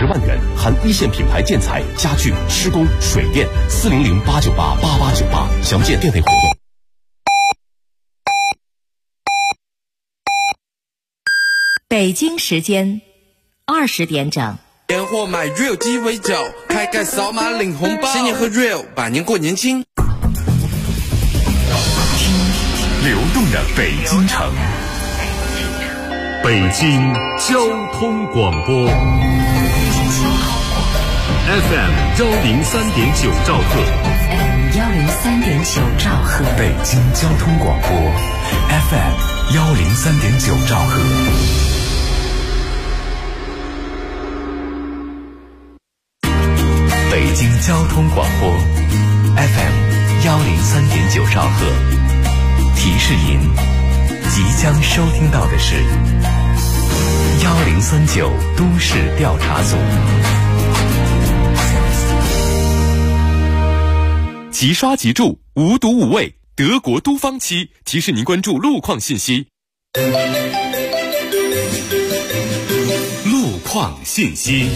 10万元，含一线品牌建材、家具、施工、水电。400-898-8898，详见店内活动。 北京时间20点整。 年货买 Real 鸡尾酒，开盖扫码领红包，新年喝 Real， 百年过年轻。 流动的北京城，北京交通广播 FM 103.9兆赫， FM 103.9兆赫， 北京交通广播 FM 103.9兆赫。北京交通广播 FM 103.9兆赫。提示您，即将收听到的是1039都市调查组。 即刷即住，无毒无味，德国都方漆提示您关注路况信息。 路况信息。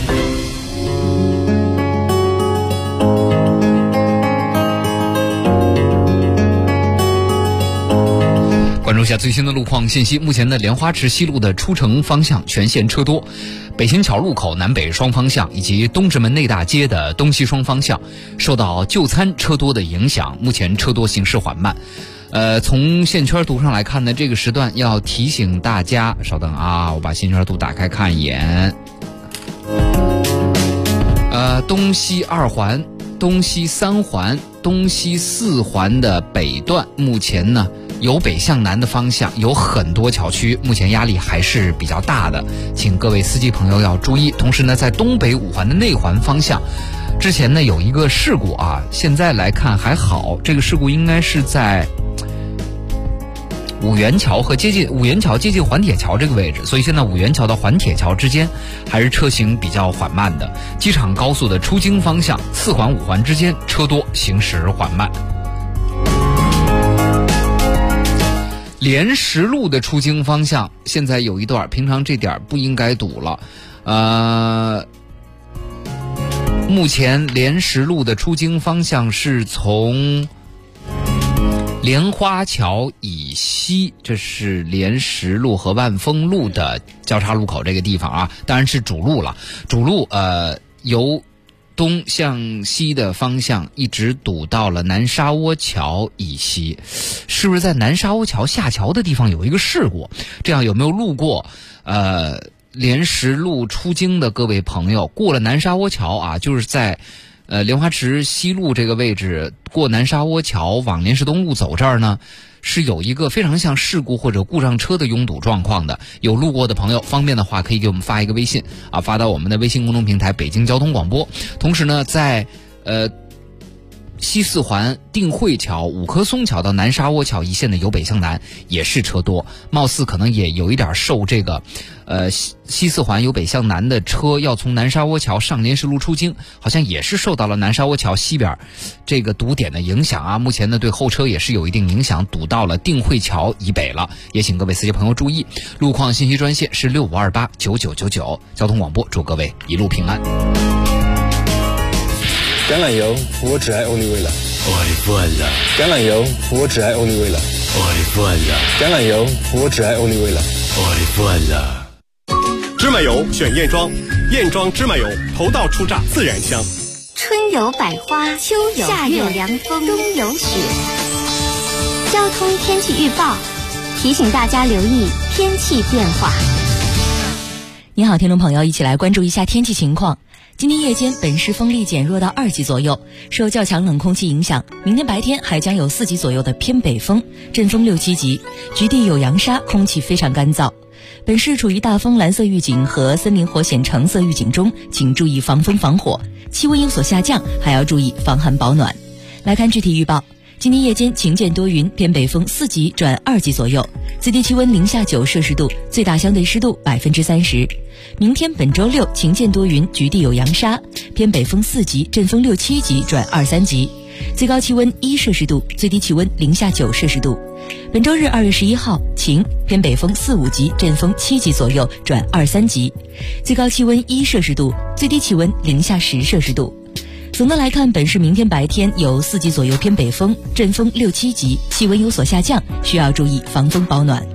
关注一下最新的路况信息。目前的莲花池西路的出城方向全线车多，北新桥路口南北双方向以及东直门内大街的东西双方向受到就餐车多的影响，目前车多行驶缓慢。从线圈图上来看呢，这个时段要提醒大家，稍等啊，我把线圈图打开看一眼。东西2环、东西3环、东西4环的北段，目前呢由北向南的方向有很多桥区，目前压力还是比较大的，请各位司机朋友要注意。同时呢，在东北5环的内环方向，之前呢有一个事故啊，现在来看还好，这个事故应该是在五元桥接近环铁桥这个位置，所以现在五元桥到环铁桥之间还是车行比较缓慢的。机场高速的出京方向4环5环之间车多，行驶缓慢。莲石路的出京方向现在有一段，平常这点不应该堵了。目前莲石路的出京方向是从莲花桥以西，这是莲石路和万丰路的交叉路口这个地方啊，当然是主路了。主路由东向西的方向一直堵到了南沙窝桥以西，是不是在南沙窝桥下桥的地方有一个事故？这样有没有路过莲石路出京的各位朋友，过了南沙窝桥啊，就是在莲花池西路这个位置过南沙窝桥往莲石东路走这儿呢，是有一个非常像事故或者故障车的拥堵状况的。有路过的朋友方便的话可以给我们发一个微信啊，发到我们的微信公众平台北京交通广播。同时呢，在西4环定慧桥、五棵松桥到南沙窝桥一线的由北向南也是车多，貌似可能也有一点受这个西4环由北向南的车要从南沙窝桥上莲石路出京，好像也是受到了南沙窝桥西边这个堵点的影响啊。目前呢对后车也是有一定影响，堵到了定慧桥以北了，也请各位司机朋友注意。路况信息专线是65289999，交通广播祝各位一路平安。 橄榄油，我只爱欧丽味了。橄榄油，我只爱欧丽味了。橄榄油，我只爱欧丽味了。 芝麻油选燕庄，燕庄芝麻油头道出榨自然香。 春有百花，秋有夏有凉风，冬有雪。交通天气预报提醒大家留意天气变化。 你好，听众朋友，一起来关注一下天气情况。今天夜间本市风力减弱到2级左右，受较强冷空气影响，明天白天还将有4级左右的偏北风，阵风6、7级，局地有扬沙，空气非常干燥。本市处于大风蓝色预警和森林火险橙色预警中，请注意防风防火，气温有所下降，还要注意防寒保暖。来看具体预报，今天夜间晴间多云，偏北风4级转2级左右，最低气温零下9摄氏度，最大相对湿度30%。明天本周六晴间多云，局地有扬沙，偏北风4级，阵风6、7级转2、3级，最高气温1摄氏度，最低气温零下9摄氏度。 本周日2月11号晴，偏北风4、5级，阵风7级左右转2、3级，最高气温1摄氏度，最低气温零下10摄氏度。总的来看，本市明天白天有4级左右偏北风，阵风6、7级，气温有所下降，需要注意防风保暖。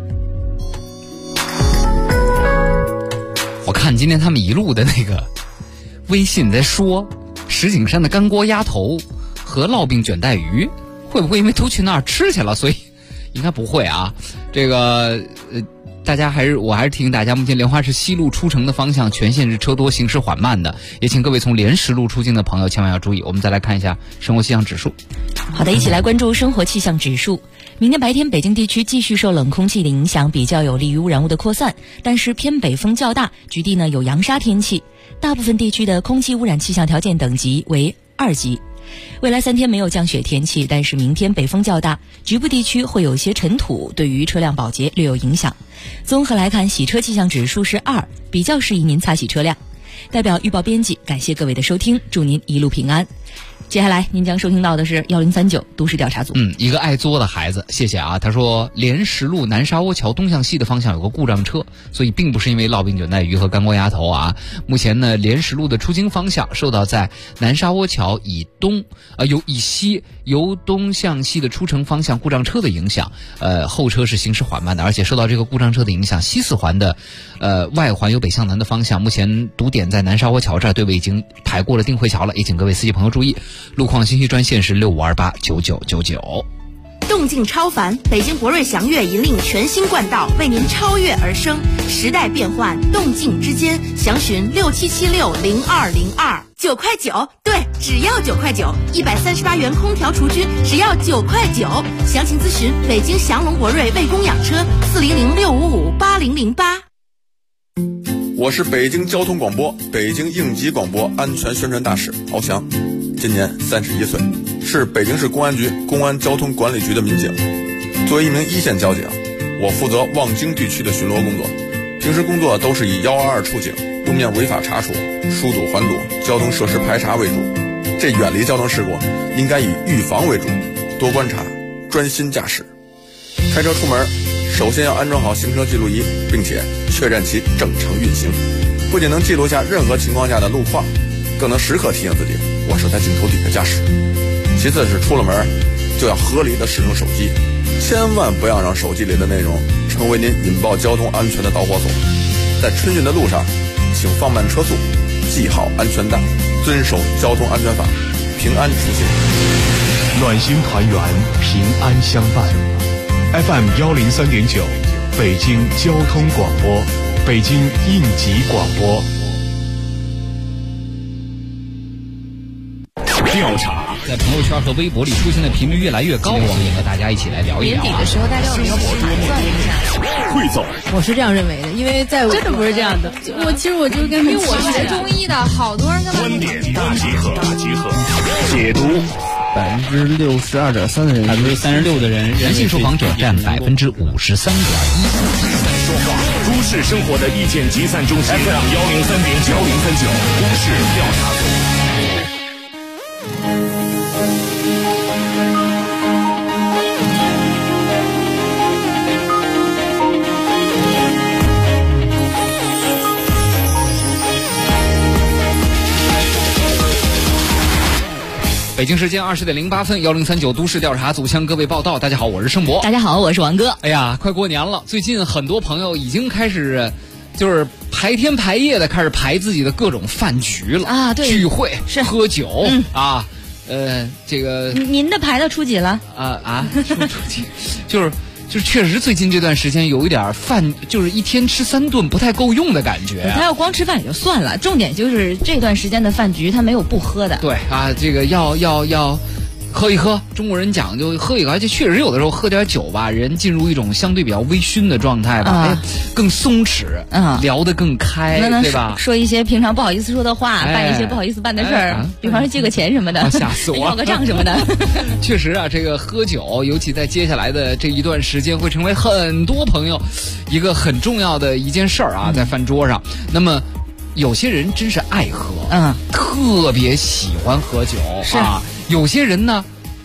我看今天他们一路的那个微信在说石景山的干锅鸭头和烙饼卷带鱼会不会因为都去那儿吃去了，所以应该不会啊。这个大家我还是提醒大家，目前莲花市西路出城的方向全线是车多，行驶缓慢的，也请各位从莲石路出境的朋友千万要注意。我们再来看一下生活气象指数。 好的，一起来关注生活气象指数。明天白天北京地区继续受冷空气的影响，比较有利于污染物的扩散，但是偏北风较大，局地呢有扬沙天气，大部分地区的空气污染气象条件等级为2级。未来3天没有降雪天气，但是明天北风较大，局部地区会有些尘土，对于车辆保洁略有影响。综合来看，洗车气象指数是2，比较适宜您擦洗车辆。代表预报编辑感谢各位的收听，祝您一路平安。接下来您将收听到的是1039都市调查组。 一个爱作的孩子，谢谢啊。他说莲石路南沙窝桥东向西的方向有个故障车，所以并不是因为烙饼卷带鱼和干锅鸭头啊。目前呢，莲石路的出京方向受到在南沙窝桥以西由东向西的出城方向故障车的影响，后车是行驶缓慢的，而且受到这个故障车的影响，西4环的外环由北向南的方向，目前堵点在南沙窝桥这儿，队伍已经排过了定慧桥了，也请各位司机朋友注意。路况信息专线是65289999。 动静超凡，北京博瑞祥悦引领全新冠道，为您超越而生。时代变幻，动静之间，详询67760202，9块9，对，只要9块9，138元空调除菌，只要9块9。详情咨询北京祥龙博瑞卫工养车，400655808。 我是北京交通广播、北京应急广播安全宣传大使敖翔，今年31岁，是北京市公安局公安交通管理局的民警。作为一名一线交警，我负责望京地区的巡逻工作，平时工作都是以122出警、路面违法查处、疏堵环堵、交通设施排查为主。这远离交通事故应该以预防为主，多观察，专心驾驶。开车出门首先要安装好行车记录仪，并且确认其正常运行，不仅能记录下任何情况下的路况，更能时刻提醒自己我是在镜头底下驾驶。其次是出了门就要合理的使用手机，千万不要让手机里的内容成为您引爆交通安全的导火索。在春运的路上，请放慢车速，系好安全带，遵守交通安全法，平安出行。 暖心团圆，平安相伴。FM 103.9，北京交通广播，北京应急广播。 调查在朋友圈和微博里出现的频率越来越高，我们也和大家一起来聊一聊。 年底的时候，大家有一个盘算一下。 汇总， 我是这样认为的，因为在真的不是这样的。我就是跟因为我学中医的，好多人跟观点大集合，解读。 62.3%的人 ，36%的人，男性受访者占53.1%。 说话，都市生活的意见集散中心 FM 103.9，都市调查组。 北京时间20点08分，1039都市调查组向各位报道。大家好，我是盛博。 大家好，我是王哥。 哎呀，快过年了，最近很多朋友已经开始就是排天排夜的开始排自己的各种饭局了啊，对， 聚会是喝酒、啊，这个您的排到初几了？ 初几，就是确实最近这段时间有一点饭，就是一天吃3顿不太够用的感觉。 他要光吃饭也就算了，重点就是这段时间的饭局他没有不喝的。 对啊，这个要喝一喝，中国人讲究喝一喝，而且确实有的时候喝点酒吧，人进入一种相对比较微醺的状态吧，更松弛，聊得更开，对吧？ 说一些平常不好意思说的话，办一些不好意思办的事儿，比方说借个钱什么的， 吓死我， 要个账什么的。 确实啊，这个喝酒，尤其在接下来的这一段时间，会成为很多朋友一个很重要的一件事儿啊，在饭桌上。那么有些人真是爱喝，特别喜欢喝酒， 是啊。有些人呢，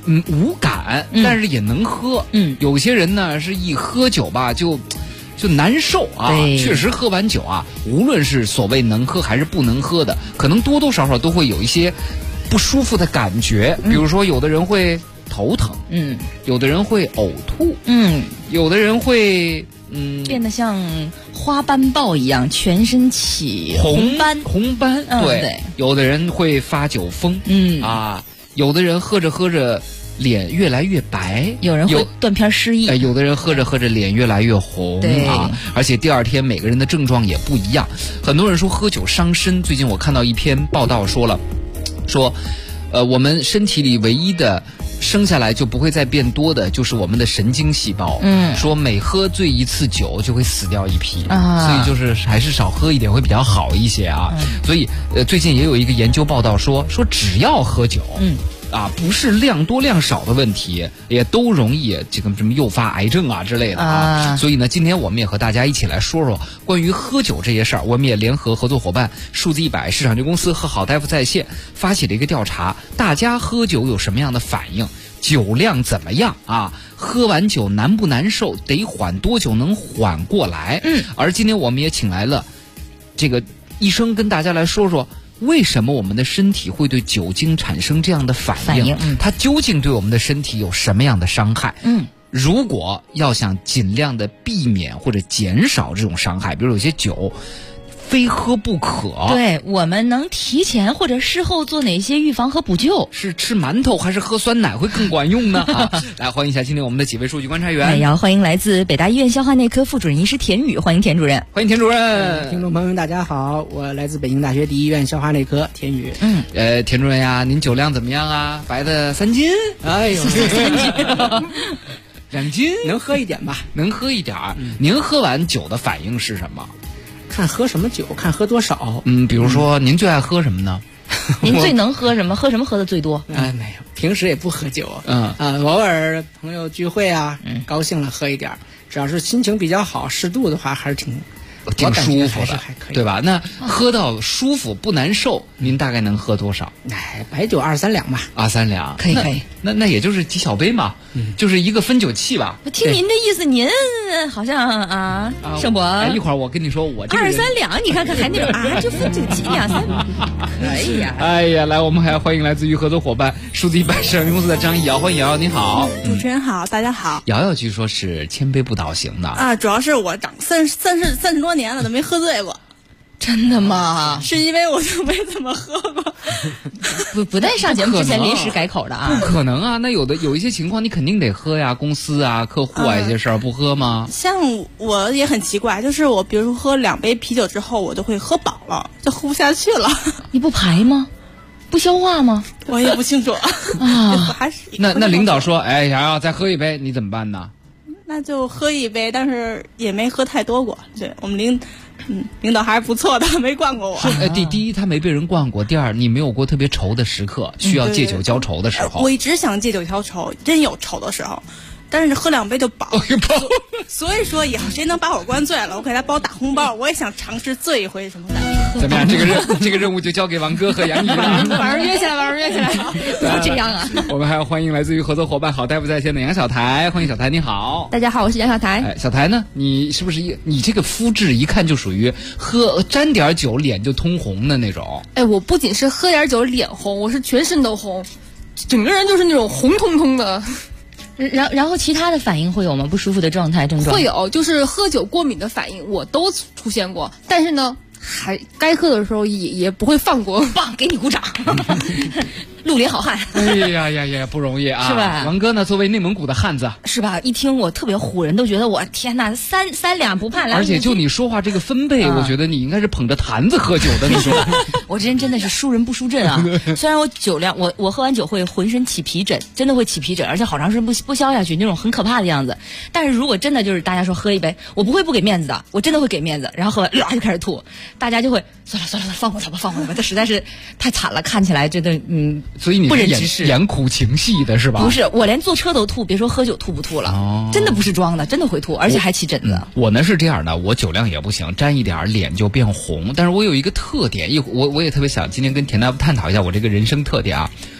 无感，但是也能喝。有些人呢是一喝酒吧就难受啊。确实喝完酒啊，无论是所谓能喝还是不能喝的，可能多多少少都会有一些不舒服的感觉。比如说有的人会头疼，有的人会呕吐，有的人会变得像花斑豹一样，全身起红斑， 对，有的人会发酒疯，有的人喝着喝着脸越来越白， 有人会断片失忆， 有的人喝着喝着脸越来越红啊，而且第二天每个人的症状也不一样。很多人说喝酒伤身，最近我看到一篇报道说我们身体里唯一的生下来就不会再变多的就是我们的神经细胞，说每喝醉一次酒就会死掉一批，所以就是还是少喝一点会比较好一些啊。所以最近也有一个研究报道说只要喝酒，不是量多量少的问题，也都容易这个什么诱发癌症啊之类的啊。所以呢，今天我们也和大家一起来说说关于喝酒这些事儿。我们也联合合作伙伴数字100市场局公司和好大夫在线发起了一个调查，大家喝酒有什么样的反应？酒量怎么样啊？喝完酒难不难受？得缓多久能缓过来？而今天我们也请来了这个医生跟大家来说说，为什么我们的身体会对酒精产生这样的反应？它究竟对我们的身体有什么样的伤害？如果要想尽量的避免或者减少这种伤害，比如有些酒非喝不可， 对，我们能提前或者事后做哪些预防和补救？ 是吃馒头还是喝酸奶会更管用呢？来欢迎一下今天我们的几位数据观察员。 也要欢迎来自北大医院消化内科副主任医师田宇，欢迎田主任。 欢迎田主任。 听众朋友们大家好，我来自北京大学第一医院消化内科田宇。 田主任呀，您酒量怎么样啊？白的3斤？ 哎呦 ，3斤，2斤， 能喝一点吧？ 能喝一点。您喝完酒的反应是什么？ 看喝什么酒，看喝多少。 比如说您最爱喝什么呢？ 您最能喝什么？喝什么喝的最多？ 没有，平时也不喝酒。偶尔朋友聚会啊，高兴了喝一点，只要是心情比较好，适度的话还是挺舒服的， 还可以， 对吧？那喝到舒服不难受，您大概能喝多少？ 白酒2-3两吧。 2-3两， 可以。 那也就是几小杯嘛，就是一个分酒器吧。 我听您的意思，您好像盛博， 一会儿我跟你说，我这个 2-3两，你看看还那种就分酒器2-3，可以呀。 哎呀，来，我们还要欢迎来自于合作伙伴数字100市场公司的张艺瑶，欢迎瑶瑶，你好。 主持人好，大家好。 瑶瑶据说是千杯不倒型的啊，主要是我长30多年了都没喝醉过。 真的吗？ 是因为我就没怎么喝过。 不带上节目之前临时改口的啊？ 不可能啊！那有一些情况你肯定得喝呀，公司啊、客户啊一些事儿不喝吗？ 像我也很奇怪，就是我比如说喝2杯啤酒之后，我就会喝饱了，就喝不下去了。 你不排吗？不消化吗？ 我也不清楚啊。还是那领导说，哎，瑶瑶再喝一杯，你怎么办呢？ 那就喝一杯，但是也没喝太多过。对，我们领导还是不错的，没惯过我。 第一他没被人惯过，第二你没有过特别愁的时刻，需要借酒浇愁的时候。 我一直想借酒浇愁，真有愁的时候，但是喝2杯就饱。所以说以后谁能把我灌醉了，我给他包大红包，我也想尝试醉一回什么的。 怎么样？这个任务就交给王哥和杨毅了。 晚上约起来， 不要这样啊！ 我们还要欢迎来自于合作伙伴好大夫在线的杨小台，欢迎小台，你好。 大家好，我是杨小台。 小台呢？你是不是你这个肤质一看就属于沾点酒脸就通红的那种？ 我不仅是喝点酒脸红，我是全身都红，整个人就是那种红彤彤的。 然后其他的反应会有吗？不舒服的症状会有，就是喝酒过敏的反应我都出现过，但是呢还该喝的时候也不会放过。 棒，给你鼓掌。绿林好汉。 哎呀，不容易啊， 是吧？ 王哥呢，作为内蒙古的汉子， 是吧？一听我特别唬人，都觉得我天哪，三两不怕来。 而且就你说话这个分贝，我觉得你应该是捧着坛子喝酒的那种。 我这人真的是输人不输阵啊！虽然我酒量，我喝完酒会浑身起皮疹，真的会起皮疹，而且好长时间不消下去，那种很可怕的样子。但是如果真的就是大家说喝一杯，我不会不给面子的，我真的会给面子。然后喝完就开始吐，大家就会算了，放过他吧，这实在是太惨了，看起来真的所以你不忍直视， 演苦情戏的是吧？ 不是，我连坐车都吐，别说喝酒吐不吐了，真的不是装的，真的会吐，而且还起疹子。 我呢是这样的，我酒量也不行，沾一点脸就变红。但是我有一个特点，我也特别想今天跟田大夫探讨一下我这个人生特点啊。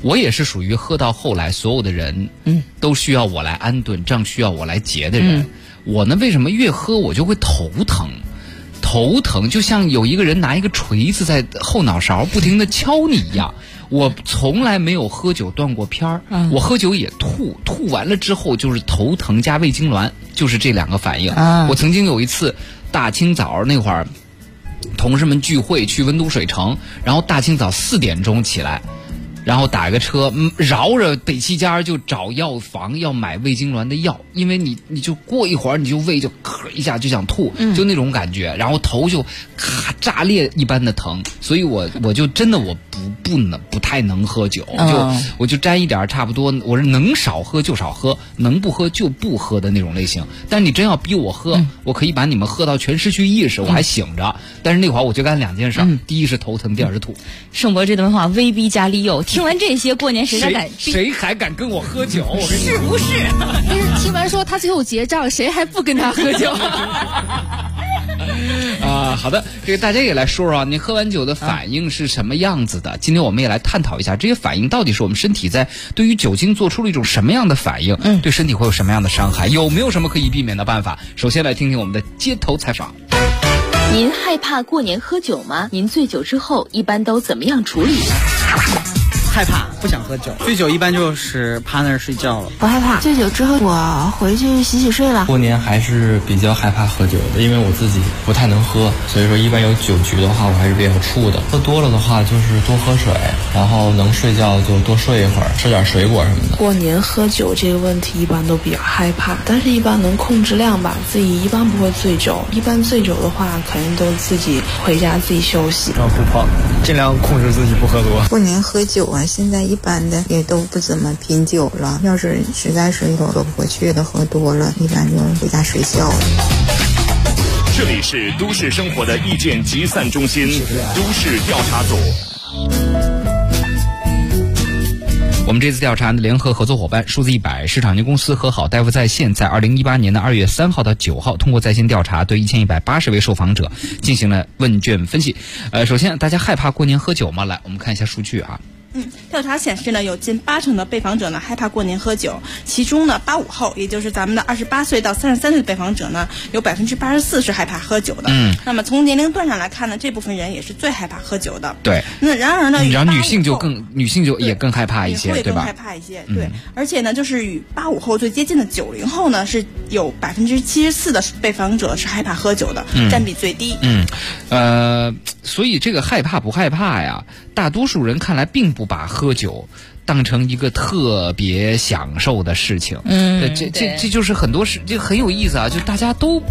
我也是属于喝到后来所有的人都需要我来安顿，账需要我来结的人。我呢，为什么越喝我就会头疼，就像有一个人拿一个锤子在后脑勺不停地敲你一样。我从来没有喝酒断过片儿，我喝酒也吐完了之后就是头疼加胃痉挛，就是这2个反应。我曾经有一次大清早那会儿，同事们聚会去温都水城，然后大清早4点钟起来，然后打个车绕着北七家就找药房要买胃痉挛的药，因为你就过一会儿你就胃就咳一下就想吐，就那种感觉，然后头就咔炸裂一般的疼，所以我就真的我不太能喝酒，我就沾一点差不多，我是能少喝就少喝，能不喝就不喝的那种类型。但你真要逼我喝，我可以把你们喝到全失去意识，我还醒着。但是那会儿我就干2件事，第一是头疼，第二是吐。 盛博这段话威逼加利诱，听完这些，过年谁还敢跟我喝酒？ 是不是？ 但是听完说他最后结账，谁还不跟他喝酒？ 好的，这个大家也来说说啊，你喝完酒的反应是什么样子的？今天我们也来探讨一下，这些反应到底是我们身体在对于酒精做出了一种什么样的反应？对身体会有什么样的伤害？有没有什么可以避免的办法？首先来听听我们的街头采访。 您害怕过年喝酒吗？您醉酒之后一般都怎么样处理？ 害怕，不想喝酒。醉酒一般就是趴那儿睡觉了。 不害怕，醉酒之后我回去洗睡了。 过年还是比较害怕喝酒的，因为我自己不太能喝，所以说一般有酒局的话我还是比较怵的。喝多了的话就是多喝水，然后能睡觉就多睡一会儿，吃点水果什么的。 过年喝酒这个问题一般都比较害怕，但是一般能控制量吧，自己一般不会醉酒。一般醉酒的话肯定都自己回家自己休息。 不胖，尽量控制自己不喝多。 过年喝酒啊，现在一般的也都不怎么品酒了，要是实在是喝不过去的，喝多了一般就回家睡觉了。 这里是都市生活的意见集散中心，都市调查组。 我们这次调查的联合合作伙伴数字100市场营公司和好大夫在线，在2018年的2月3号到9号，通过在线调查，对1180位受访者进行了问卷分析。首先，大家害怕过年喝酒吗？来，我们看一下数据啊。 调查显示呢，有近80%的被访者呢害怕过年喝酒，其中呢85后，也就是咱们的28岁到33岁的被访者呢，有84%是害怕喝酒的。那么从年龄段上来看呢，这部分人也是最害怕喝酒的。 对。 那然而呢， 然后女性就也更害怕一些，对吧？ 更害怕一些，对。而且呢，就是与85后最接近的90后呢，是有74%的被访者是害怕喝酒的，占比最低。 所以这个害怕不害怕呀？大多数人看来并不把喝酒当成一个特别享受的事情。这就是很多事，这很有意思啊！就大家都，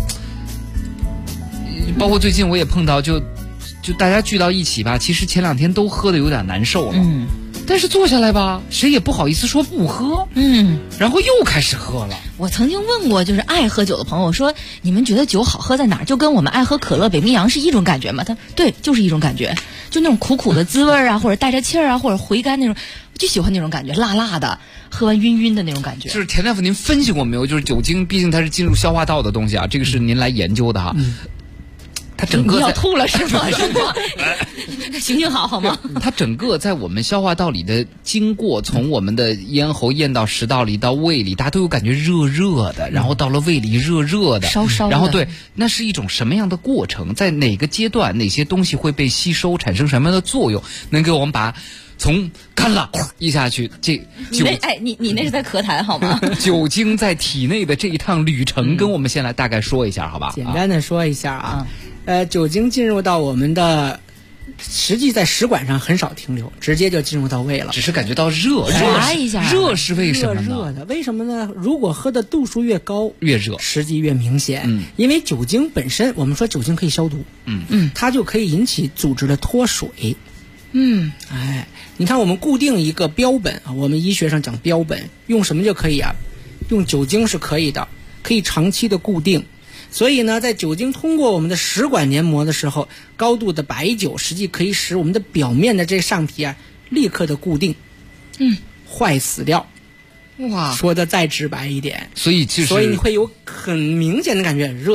包括最近我也碰到，就大家聚到一起吧，其实前2天都喝的有点难受了。但是坐下来吧，谁也不好意思说不喝。然后又开始喝了。 我曾经问过，就是爱喝酒的朋友说，你们觉得酒好喝在哪儿？就跟我们爱喝可乐、北冰洋是一种感觉吗？他对，就是一种感觉，就那种苦苦的滋味啊，或者带着气儿啊，或者回甘那种，就喜欢那种感觉，辣辣的，喝完晕晕的那种感觉。 就是田大夫，您分析过没有？就是酒精，毕竟它是进入消化道的东西啊，这个是您来研究的哈。它整个你要吐了是吗？行行好吗？ 它整个在我们消化道里的经过，从我们的咽喉咽到食道里到胃里，大家都有感觉热热的，然后到了胃里热热的， 烧烧的。 然后对，那是一种什么样的过程？在哪个阶段，哪些东西会被吸收，产生什么样的作用？能给我们把从干了一下去， 你那是在咳痰好吗？ 酒精在体内的这一趟旅程，跟我们先来大概说一下，好吧？ 简单的说一下啊。酒精进入到我们的，实际在食管上很少停留，直接就进入到胃了。 只是感觉到热一下， 热是为什么呢？ 热的，为什么呢？如果喝的度数越高， 越热， 实际越明显。因为酒精本身，我们说酒精可以消毒，它就可以引起组织的脱水。你看我们固定一个标本啊，我们医学上讲标本，用什么就可以啊？用酒精是可以的，可以长期的固定。所以呢，在酒精通过我们的食管黏膜的时候，高度的白酒实际可以使我们的表面的这上皮啊立刻的固定，坏死掉。哇，说的再直白一点， 所以你会有很明显的感觉，热辣辣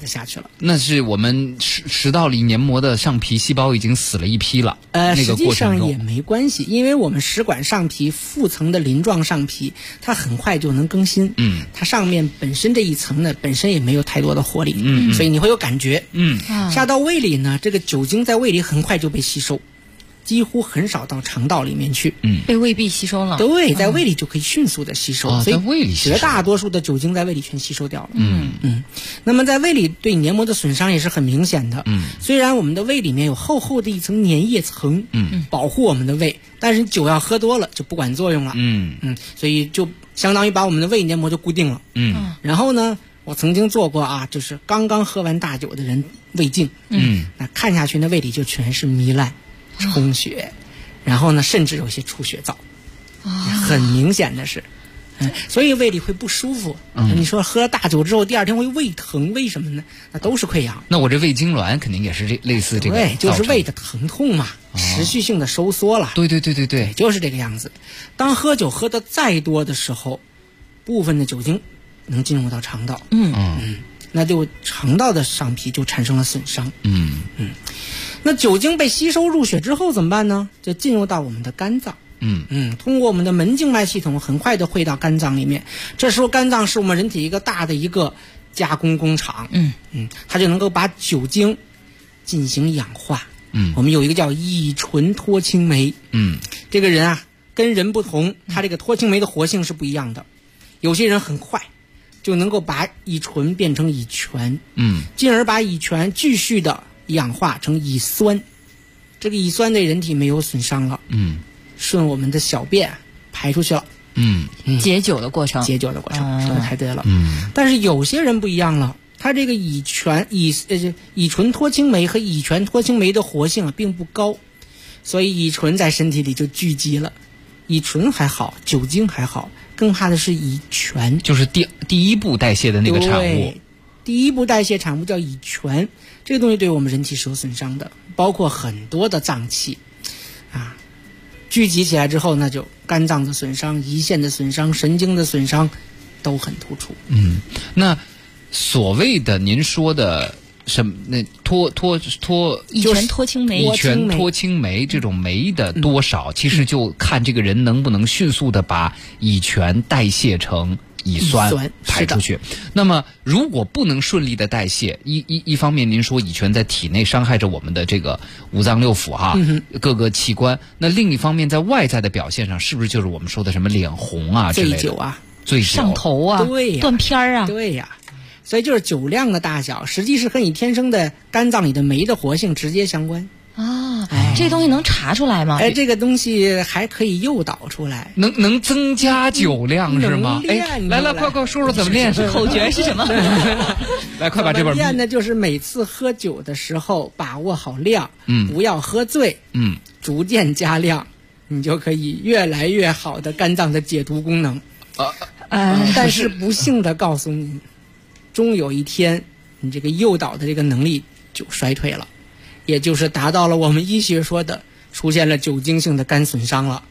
的下去了。 那是我们食道里黏膜的上皮细胞已经死了一批了。那个过程中实际上也没关系，因为我们食管上皮腹层的鳞状上皮，它很快就能更新。它上面本身这一层呢，本身也没有太多的活力。所以你会有感觉。下到胃里呢，这个酒精在胃里很快就被吸收。几乎很少到肠道里面去， 被胃壁吸收了。 对，在胃里就可以迅速的吸收，所以胃里绝大多数的酒精在胃里全吸收掉了。那么在胃里对黏膜的损伤也是很明显的。虽然我们的胃里面有厚厚的一层粘液层，保护我们的胃，但是酒要喝多了就不管作用了。所以就相当于把我们的胃黏膜就固定了。然后呢，我曾经做过啊，就是刚刚喝完大酒的人胃镜，那看下去那胃里就全是糜烂。充血，然后呢，甚至有些出血灶，很明显的是，所以胃里会不舒服。你说喝大酒之后第二天会胃疼，为什么呢？那都是溃疡。 那我这胃痉挛肯定也是类似这个， 对，就是胃的疼痛嘛，持续性的收缩了。 对， 就是这个样子。当喝酒喝得再多的时候，部分的酒精能进入到肠道，那就肠道的上皮就产生了损伤。那酒精被吸收入血之后怎么办呢？就进入到我们的肝脏。通过我们的门静脉系统很快的汇到肝脏里面。这时候肝脏是我们人体一个大的一个加工工厂。它就能够把酒精进行氧化。我们有一个叫乙醇脱氢酶。这个人啊跟人不同，他这个脱氢酶的活性是不一样的。有些人很快就能够把乙醇变成乙醛，进而把乙醛继续的氧化成乙酸。这个乙酸对人体没有损伤了，顺我们的小便排出去了。 解酒的过程， 说的太对了。但是有些人不一样了，他这个乙醇脱氢酶和乙醛脱氢酶的活性并不高，所以乙醇在身体里就聚集了。乙醇还好，酒精还好，更怕的是乙醛， 就是第一步代谢的那个产物。 对，第一步代谢产物叫乙醛，这个东西对我们人体是有损伤的，包括很多的脏器聚集起来之后，那就肝脏的损伤、胰腺的损伤、神经的损伤都很突出。 那所谓的您说的什么那乙醛脱氢酶， 乙醛脱氢酶这种酶的多少，其实就看这个人能不能迅速的把乙醛代谢成乙酸排出去。那么如果不能顺利的代谢，一方面您说乙醛在体内伤害着我们的这个五脏六腑各个器官，那另一方面在外在的表现上，是不是就是我们说的什么脸红啊之类的？醉酒上头啊， 对呀， 断片啊， 对呀。所以就是酒量的大小，实际是和你天生的肝脏里的酶的活性直接相关。 这东西能查出来吗？ 这个东西还可以诱导出来， 能增加酒量是吗？来，快说说怎么练？ 口诀是什么？ 来，快把这本练的就是每次喝酒的时候把握好量，不要喝醉，逐渐加量，你就可以越来越好的肝脏的解毒功能。但是不幸的告诉你，终有一天你这个诱导的这个能力就衰退了，也就是达到了我们医学说的出现了酒精性的肝损伤了。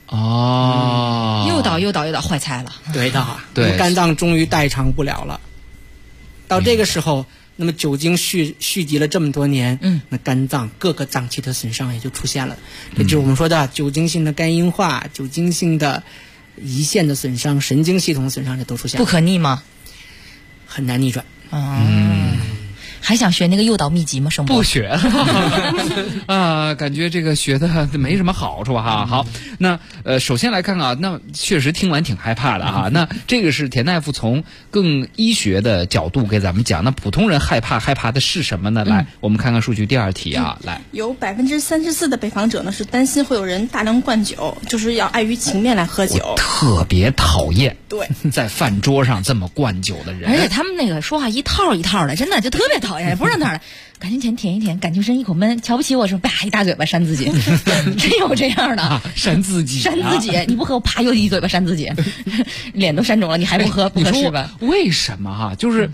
诱导坏菜了。 对的，肝脏终于代偿不了了。到这个时候，那么酒精蓄积了这么多年，那肝脏各个脏器的损伤也就出现了。这就是我们说的酒精性的肝硬化、酒精性的胰腺的损伤、神经系统的损伤，这都出现了。 不可逆吗？ 很难逆转。 还想学那个诱导秘籍吗？生博不学感觉这个学的没什么好处哈。好，那首先来看啊，那确实听完挺害怕的哈。那这个是田大夫从更医学的角度给咱们讲，那普通人害怕的是什么呢？来，我们看看数据第二题啊。来， 有34%的被访者呢是担心会有人大量灌酒，就是要碍于情面来喝酒。 我特别讨厌在饭桌上这么灌酒的人， 而且他们那个说话一套一套的，真的就特别讨厌。不让那儿的，感情前舔一舔，感情深一口闷，瞧不起我说啪一大嘴巴扇自己，真有这样的扇自己， 你不喝我啪又一嘴巴扇自己，脸都扇肿了，你还不喝？不合适吧？ 为什么就是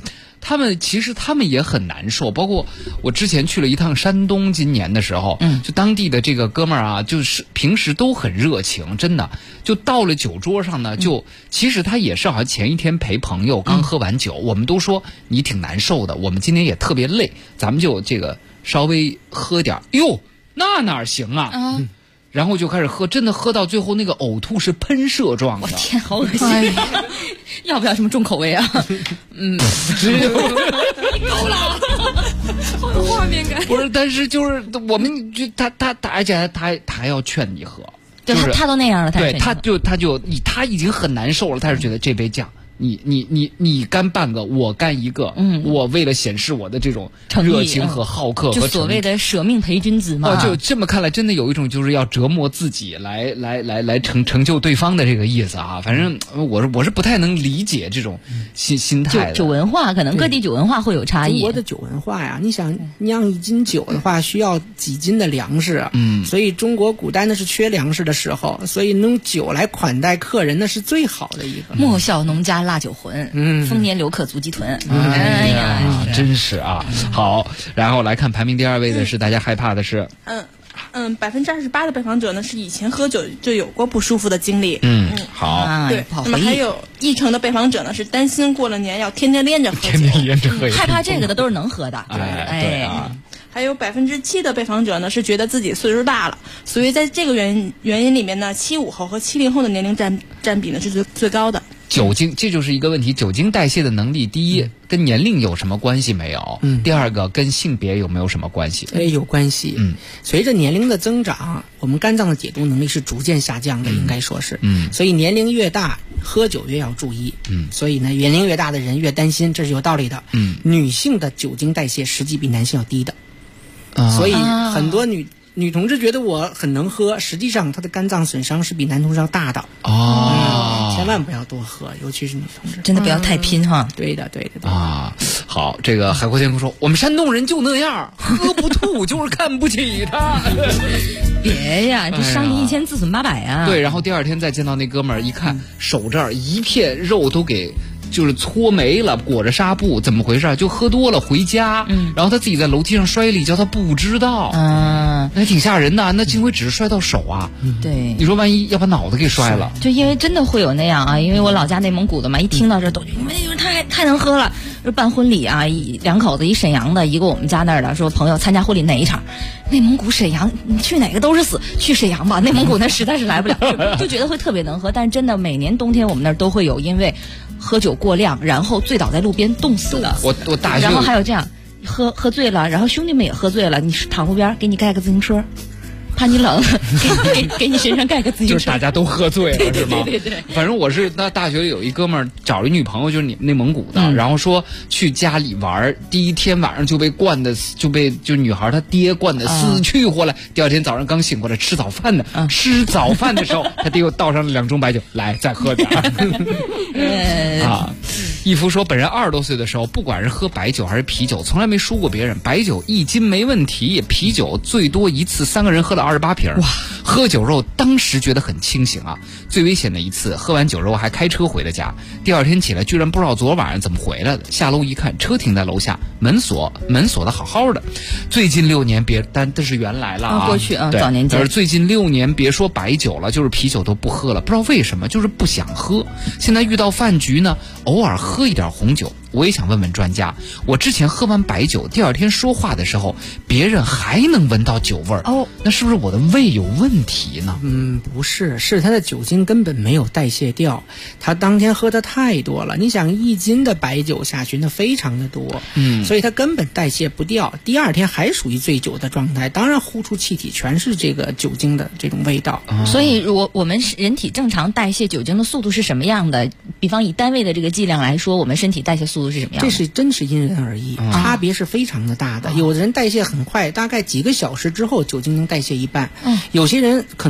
他们也很难受。包括我之前去了一趟山东，今年的时候，就当地的这个哥们儿啊，就是平时都很热情，真的。就到了酒桌上呢，其实他也是好像前一天陪朋友刚喝完酒，我们都说你挺难受的，我们今天也特别累，咱们就这个稍微喝点。哟，那哪行啊？然后就开始喝，真的喝到最后那个呕吐是喷射状的。 我天，好恶心！要不要什么重口味啊？ 只有够了， 好有画面感。 不是，但是就是我们就他，而且他还要劝你喝， 对、就是、他都那样了， 对，他已经很难受了，他是觉得这杯酱。你干半个，我干一个，我为了显示我的这种热情和好客和就所谓的舍命陪君子嘛。 就这么看来，真的有一种就是要折磨自己来成就对方的这个意思啊。反正我是不太能理解这种心态的。 酒文化可能各地酒文化会有差异。 中国的酒文化呀，你想酿1斤酒的话，需要几斤的粮食，所以中国古代那是缺粮食的时候，所以用酒来款待客人，那是最好的一个。 莫笑农家腊酒浑，丰年留客足鸡豚。哎呀， 真是啊！好，然后来看排名第2位的是大家害怕的是 ，28%的被访者呢是以前喝酒就有过不舒服的经历。 好， 对。那么还有1成的被访者呢是担心过了年要天天连着喝酒， 害怕这个的都是能喝的。 对啊。 还有7%的被访者呢是觉得自己岁数大了，所以在这个原因里面呢，75后和70后的年龄占比呢是最高的。 酒精，这就是一个问题。酒精代谢的能力，第一跟年龄有什么关系没有？第二个跟性别有没有什么关系？ 有关系。随着年龄的增长，我们肝脏的解毒能力是逐渐下降的，应该说是。所以年龄越大，喝酒越要注意。所以呢，年龄越大的人越担心，这是有道理的。女性的酒精代谢实际比男性要低的。所以很多女同志觉得我很能喝，实际上她的肝脏损伤是比男同志要大的。千万不要多喝，尤其是女同志， 真的不要太拼哈。 对的。 好，这个海阔天空说，我们山东人就那样，喝不吐就是看不起他。 别呀，这伤敌1000自损800啊。 对，然后第2天再见到那哥们儿，一看手这儿一片肉都给。就是搓没了，裹着纱布，怎么回事？就喝多了回家，然后他自己在楼梯上摔了一跤，他不知道，那还挺吓人的。那幸亏只是摔到手啊， 对， 你说万一要把脑子给摔了， 就因为真的会有那样啊，因为我老家内蒙古的嘛，一听到这都你们太能喝了。办婚礼啊，2口子，一沈阳的，一个我们家那儿的，说朋友参加婚礼哪一场？内蒙古沈阳，你去哪个都是死，去沈阳吧。内蒙古那实在是来不了，就觉得会特别能喝。但是真的每年冬天我们那儿都会有因为喝酒过量，然后醉倒在路边冻死的。 我大学， 然后还有这样喝醉了，然后兄弟们也喝醉了，你躺路边给你盖个自行车。怕你冷，给你身上盖个自行车， 就是大家都喝醉了，是吗？ 对。 反正我是那大学里有一哥们儿找了一女朋友，就是内蒙古的，然后说去家里玩，第1天晚上就被女孩她爹灌的死去活来。第2天早上刚醒过来吃早饭的，吃早饭的时候他爹又倒上了2盅白酒，来再喝点啊。义夫说，本人20多岁的时候，不管是喝白酒还是啤酒，从来没输过别人。白酒1斤没问题，啤酒最多一次3个人喝了28瓶。哇！喝酒肉当时觉得很清醒啊。最危险的一次，喝完酒肉还开车回了家。第2天起来，居然不知道昨晚上怎么回来的。下楼一看，车停在楼下，门锁的好好的。最近6年但这是原来了啊， 过去早年间。 而最近6年，别说白酒了，就是啤酒都不喝了，不知道为什么，就是不想喝。现在遇到饭局呢，偶尔喝一点红酒。我也想问问专家，我之前喝完白酒，第2天说话的时候，别人还能闻到酒味儿那是不是我的胃有问题呢？ 不是，是他的酒精根本没有代谢掉，他当天喝的太多了。你想1斤的白酒下去，那非常的多，所以他根本代谢不掉，第2天还属于醉酒的状态，当然呼出气体全是这个酒精的这种味道。 所以我们人体正常代谢酒精的速度是什么样的？比方以单位的这个剂量来说，我们身体代谢速度是什么样的？ 这是真是因人而异，差别是非常的大的。有的人代谢很快，大概几个小时之后酒精能代谢一半，有些人可能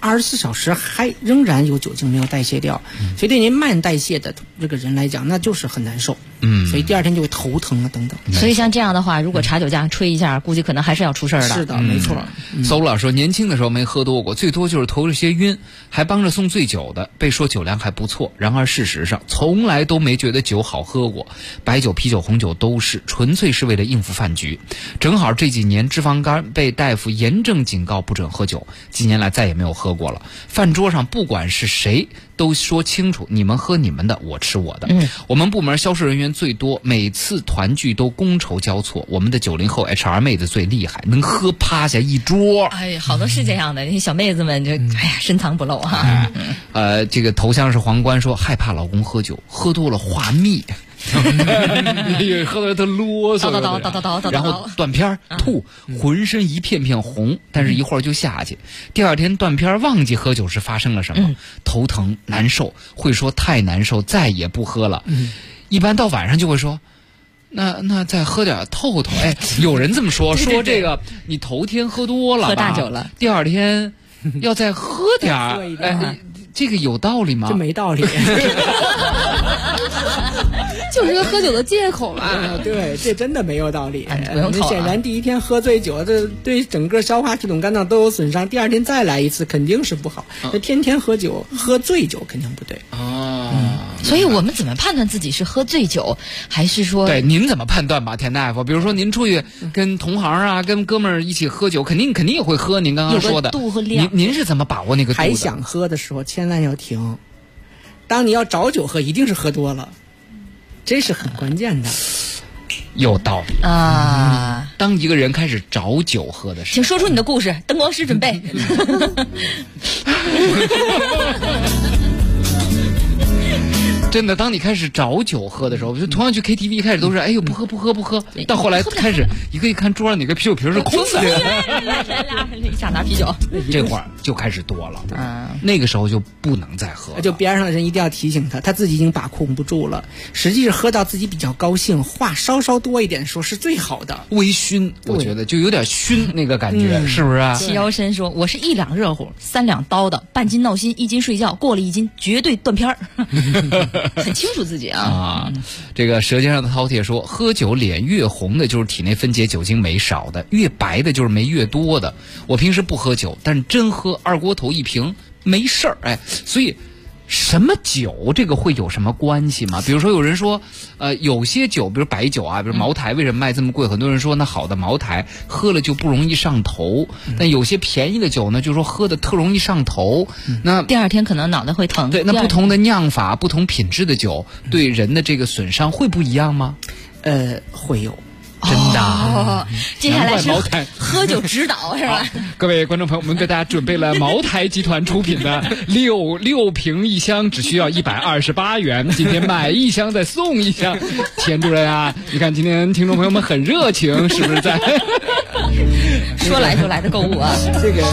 24小时仍然有酒精没有代谢掉，所以对您慢代谢的这个人来讲，那就是很难受。所以第二天就会头疼啊等等。 所以像这样的话，如果茶酒驾吹一下，估计可能还是要出事儿的。 是的，没错。 邹老说，年轻的时候没喝多过，最多就是头了些晕，还帮着送醉酒的，被说酒量还不错。然而事实上，从来都没觉得酒好喝过，白酒、啤酒、红酒都是，纯粹是为了应付饭局。正好这几年脂肪肝被大夫严正警告不准喝酒，几年来再也没有喝过了。饭桌上不管是谁都说清楚，你们喝你们的，我吃我的。我们部门销售人员最多，每次团聚都觥筹交错。我们的90后 HR 妹子最厉害，能喝趴下一桌。 哎，好多是这样的，那些小妹子们就深藏不露哈。 这个头像是皇冠说，害怕老公喝酒，喝多了话密。喝多了他啰嗦，然后断片吐，浑身一片片红，但是一会儿就下去。第二天断片忘记喝酒时发生了什么，头疼难受，会说太难受，再也不喝了。一般到晚上就会说，那再喝点透透。哎，有人这么说，说这个你头天喝多了， 喝大酒了， 第二天要再喝点儿。这个有道理吗？ 这没道理。 就是个喝酒的借口嘛。 对，这真的没有道理。 不用显然第一天喝醉酒，这对整个消化系统、肝脏都有损伤。第二天再来一次，肯定是不好。那天天喝酒，喝醉酒肯定不对。 所以我们怎么判断自己是喝醉酒，还是说？ 对，您怎么判断吧，田大夫？比如说您出去跟同行啊、跟哥们儿一起喝酒，肯定也会喝。您刚刚说的度和量， 您是怎么把握那个度的？ 还想喝的时候，千万要停。当你要找酒喝，一定是喝多了，这是很关键的。 有道理啊！当一个人开始找酒喝的时候， 请说出你的故事。灯光师准备。 真的，当你开始找酒喝的时候，就同样去 KTV， 一开始都是哎呦不喝，到后来开始一个一看桌上哪个啤酒瓶是空的， 一下拿啤酒， 这会儿就开始多了。那个时候就不能再喝了， 就边上的人一定要提醒他，他自己已经把控不住了。实际是喝到自己比较高兴，话稍稍多一点的时候是最好的。 微醺，我觉得就有点熏那个感觉，是不是啊？ 齐腰参说：“我是1两热乎，3两刀的，半斤闹心，1斤睡觉，过了1斤绝对断片儿。”很清楚自己啊。 这个舌尖上的饕餮说，喝酒脸越红的就是体内分解酒精没少的，越白的就是没越多的。我平时不喝酒，但真喝2锅头1瓶没事儿。哎，所以什么酒这个会有什么关系吗？比如说有人说有些酒比如白酒啊，比如茅台为什么卖这么贵，很多人说那好的茅台喝了就不容易上头，但有些便宜的酒呢就说喝的特容易上头，那第二天可能脑袋会疼。 对，那不同的酿法不同品质的酒对人的这个损伤会不一样吗？ 会有。 真的接下来是喝酒指导是吧？ 各位观众朋友，我们给大家准备了茅台集团出品的6瓶1箱，只需要128元。今天买1箱再送1箱。田主任啊，你看今天听众朋友们很热情，是不是在？ 说来就来的购物啊！ 这个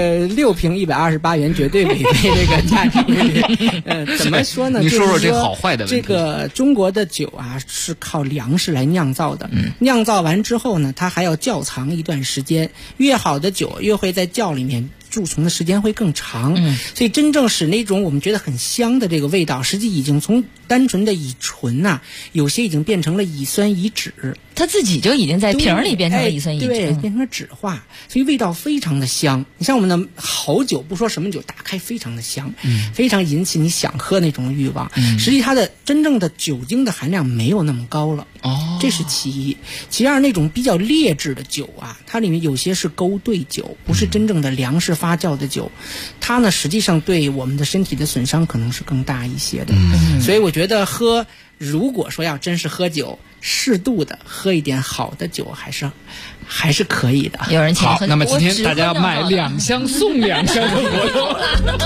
6瓶128元绝对违背这个价值。怎么说呢？ 你说说这好坏的问题。 这个中国的酒啊是靠粮食来酿造的，酿造完之后呢，它还要窖藏一段时间。越好的酒越会在窖里面贮存的时间会更长，所以真正使那种我们觉得很香的这个味道，实际已经从单纯的乙醇有些已经变成了乙酸乙酯， 它自己就已经在瓶里变成了乙酸乙酯， 对，变成了酯化，所以味道非常的香。你像我们的好酒，不说什么酒，打开非常的香，非常引起你想喝那种欲望。实际它的真正的酒精的含量没有那么高了，这是其一。其二，那种比较劣质的酒啊，它里面有些是勾兑酒，不是真正的粮食发酵的酒，它呢实际上对我们的身体的损伤可能是更大一些的。所以我觉得如果说要真是喝酒，适度的喝一点好的酒还是可以的。 有人好，那么今天大家买2箱送2箱的活动。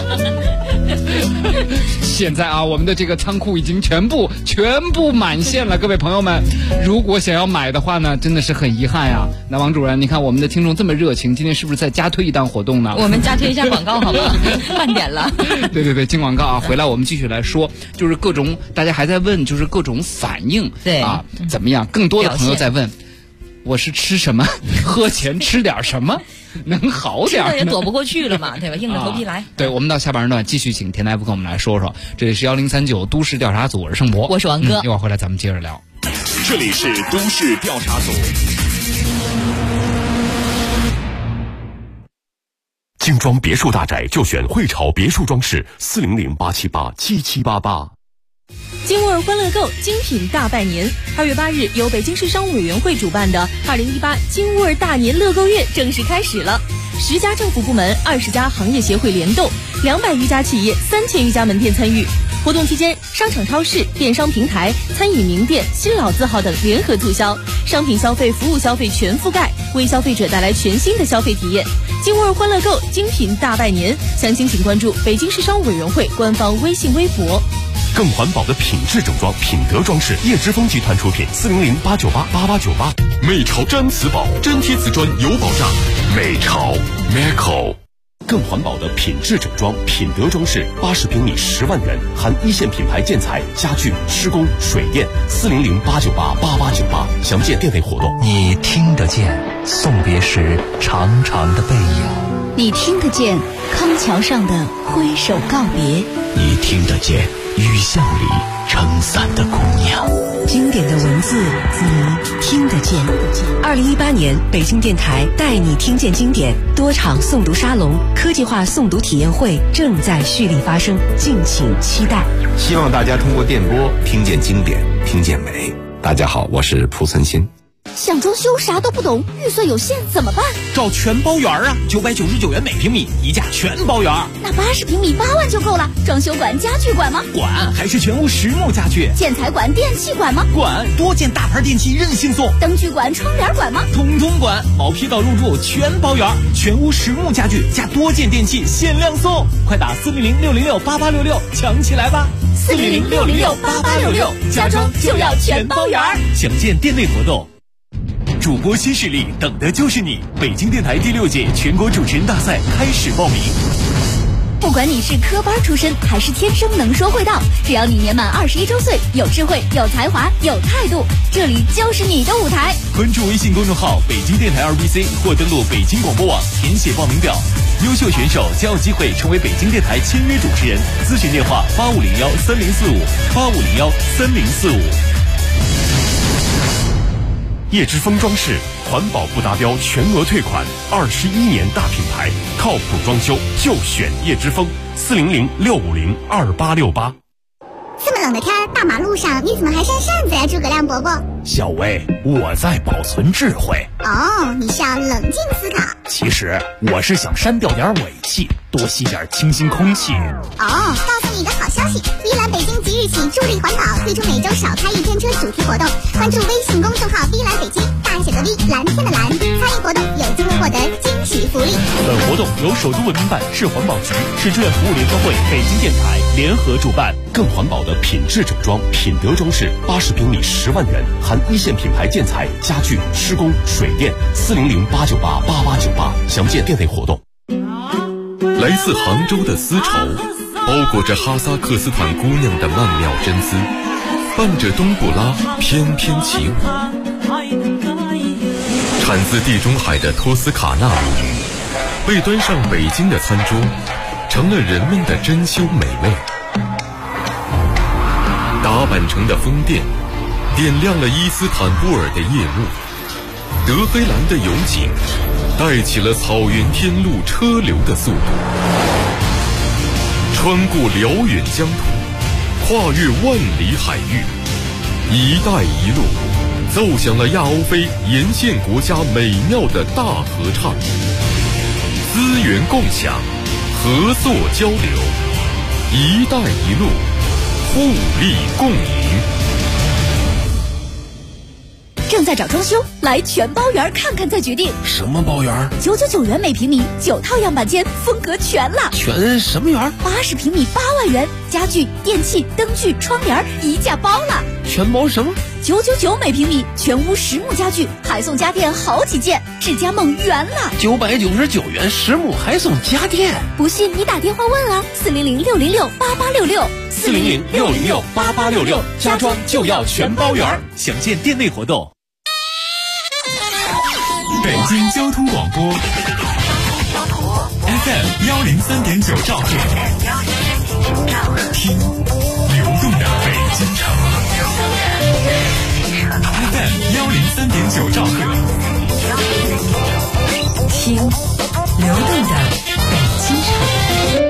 现在啊，我们的这个仓库已经全部满线了，各位朋友们，如果想要买的话呢，真的是很遗憾呀。那王主任，你看我们的听众这么热情，今天是不是再加推一档活动呢？ 我们加推一下广告好吗？慢点了。 对，进广告啊，回来我们继续来说，就是各种大家还在问，就是各种反应， 对啊，怎么样？更多的朋友在问，我是吃什么？喝前吃点什么？ 能好点儿， 这也躲不过去了嘛，对吧？硬着头皮来。 对，我们到下半段继续请田大夫跟我们来说说。这里是1039都市调查组，我是盛博， 我是王哥。 一会儿回来咱们接着聊。 这里是都市调查组。 精装别墅大宅就选汇潮别墅装饰，400-878-7788。 金沃尔欢乐购精品大拜年，2月8日由北京市商务委员会主办的2018金沃尔大年乐购月正式开始了。10家政府部门、20家行业协会联动，200余家企业、3000余家门店参与。活动期间，商场、超市、电商平台、餐饮名店、新老字号等联合促销，商品消费、服务消费全覆盖，为消费者带来全新的消费体验。金沃尔欢乐购精品大拜年，详情请关注北京市商务委员会官方微信微博。 更环保的品质整装，品德装饰，叶之峰集团出品，400-898-8898。 美潮毡瓷宝，粘贴瓷砖有保障。 美潮 Meco。更环保的品质整装，品德装饰，80平米10万元，含一线品牌建材、家具、施工、水电，400-898-8898。详见店内活动。 你听得见送别时长长的背影， 你听得见康桥上的挥手告别， 你听得见雨巷里撑伞的姑娘。 经典的文字，你听得见。2018年北京电台带你听见经典多场诵读沙龙、科技化诵读体验会正在蓄力发生，敬请期待。 希望大家通过电波听见经典，听见美。大家好，我是蒲存昕。 想装修啥都不懂，预算有限怎么办？ 找全包园啊，999元每平米，一价全包园。 那80平米8万就够了。装修管、家具管吗？ 管，还是全屋实木家具。 建材管、电器管吗？ 管，多件大牌电器任性送。 灯具管、窗帘管吗？ 统统管，毛坯到入住全包园，全屋实木家具加多件电器限量送，快打400-606-8866抢起来吧 ！400-606-8866，家装就要全包园。 详见店内活动。主播新势力，等的就是你！北京电台第6届全国主持人大赛开始报名。 不管你是科班出身还是天生能说会道，只要你年满21周岁，有智慧、有才华、有态度，这里就是你的舞台。 关注微信公众号北京电台2BC 或登录北京广播网填写报名表，优秀选手将有机会成为北京电台签约主持人。咨询电话8501-3045，8501-3045。 叶之峰装饰，环保不达标全额退款，21年大品牌，靠谱装修就选叶之峰，400-650-2868。 这么冷的天，大马路上你怎么还扇扇子呀，诸葛亮伯伯？ 小薇，我在保存智慧。 哦，你是要冷静思考。 其实我是想删掉点尾气，多吸点清新空气。 哦，告诉你一个好消息，碧蓝北京即日起助力环保，推出每周少开1天车主题活动。关注微信公众号碧蓝北京，大写的 V， 蓝天的蓝，参与活动有机会获得惊喜福利。 本活动由首都文明办、市环保局、市志愿服务联合会、北京电台联合主办。 更环保的品质整装，品德装饰，80平米10万元，含一线品牌建材、家具、施工、水电，400-898-8898。详见店内活动。 来自杭州的丝绸，包裹着哈萨克斯坦姑娘的曼妙真姿，伴着冬不拉翩翩起舞。产自地中海的托斯卡纳被端上北京的餐桌，成了人们的珍馐美味。打扮成的风电点亮了伊斯坦布尔的夜幕，德黑兰的油井带起了草原天路车流的速度，穿过辽远疆土，跨越万里海域，一带一路奏响了亚欧非沿线国家美妙的大合唱。资源共享，合作交流，一带一路互利共赢。 正在找装修，来全包园看看再决定。 什么包园 ？999元每平米，9套样板间，风格全了。 全什么园 ？80平米8万元，家具、电器、灯具、窗帘一价包了。 全包什么 ？999每平米，全屋实木家具，还送家电好几件，智家梦圆了。 999元实木还送家电， 不信你打电话问啊 ，400-606-8866，400-606-8866，家装就要全包园，详见店内活动。 北京交通广播 FM103.9兆赫，听流动的北京城。FM103.9兆赫， 听流动的北京城。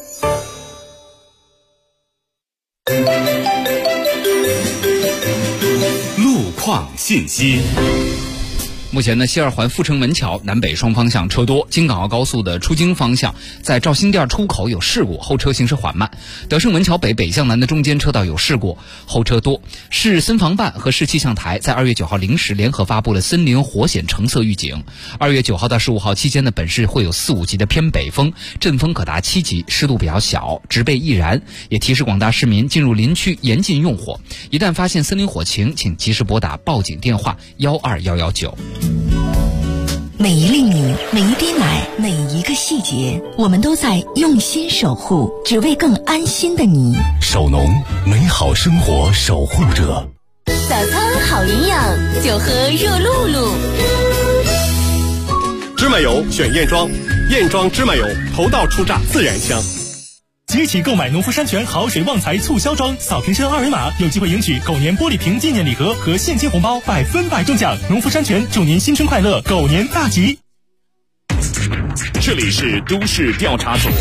路况信息。 目前呢，西二环阜成门桥南北双方向车多，京港澳高速的出京方向在赵新店出口有事故，后车行驶缓慢。德胜门桥北北向南的中间车道有事故，后车多。市森防办和市气象台在2月9号0时联合发布了森林火险橙色预警。2月9号到15号期间呢，本市会有4、5级的偏北风，阵风可达7级，湿度比较小，植被易燃。也提示广大市民进入林区严禁用火，一旦发现森林火情，请及时拨打报警电话12119。 每一粒米，每一滴奶，每一个细节，我们都在用心守护，只为更安心的你。 守农，美好生活守护者。 早餐好营养，就喝热露露。 芝麻油选燕庄，燕庄芝麻油头道出榨，自然香。 即起购买农夫山泉好水旺财促销装，扫瓶身2维码，有机会赢取狗年玻璃瓶纪念礼盒和现金红包，100%中奖。农夫山泉祝您新春快乐，狗年大吉。 这里是都市调查组。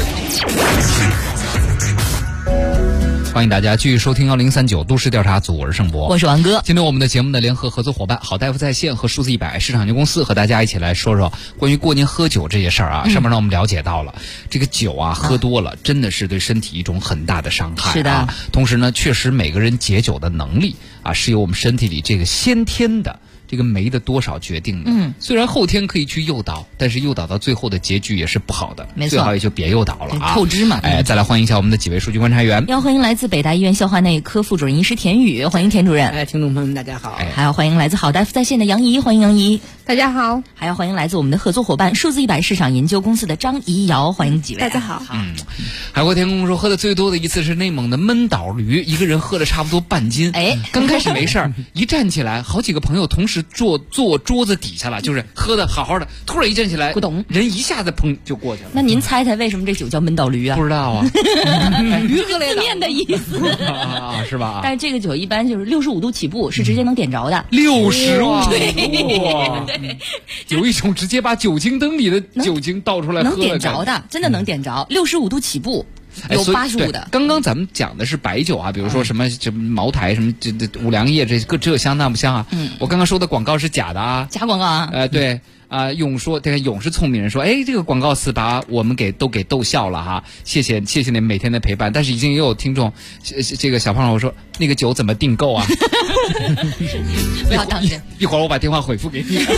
欢迎大家继续收听1039都市调查组，我是盛博， 我是王哥。 今天我们的节目的联合合作伙伴好大夫在线和数字100市场有限公司和大家一起来说说关于过年喝酒这些事儿啊。上面让我们了解到了这个酒啊喝多了真的是对身体一种很大的伤害啊。 是的。 同时呢，确实每个人解酒的能力啊是由我们身体里这个先天的这个酶的多少决定的。虽然后天可以去诱导，但是诱导到最后的结局也是不好的。 没错， 最好也就别诱导了啊。 透支嘛。 再来欢迎一下我们的几位数据观察员。 要欢迎来自北大医院消化内科副主任医师田宇，欢迎田主任。 听众朋友们大家好。 还要欢迎来自好大夫在线的杨怡，欢迎杨怡。 大家好。 还要欢迎来自我们的合作伙伴数字100市场研究公司的张怡瑶，欢迎几位。 大家好。 海阔天空说喝的最多的一次是内蒙的闷倒驴，一个人喝了差不多半斤。刚开始没事儿，一站起来，好几个朋友同时坐桌子底下了，就是喝的好好的，突然一站起来， 不懂， 人一下子砰就过去了。 那您猜猜为什么这酒叫闷倒驴啊？ 不知道啊， 驴字面的意思是吧？ 但是这个酒一般就是65度起步，是直接能点着的。 65度， 对， 有一种直接把酒精灯里的酒精倒出来喝能点着的，真的能点着。65度起步。有85的。 刚刚咱们讲的是白酒啊，比如说什么茅台什么这五粮液这香那不香啊？我刚刚说的广告是假的啊， 假广告啊。 对啊，勇说这个勇是聪明人说，这个广告词把我们都给逗笑了哈，谢谢你每天的陪伴。但是已经也有听众，这个小胖我说那个酒怎么订购啊？ 不要当真， 一会儿我把电话回复给你。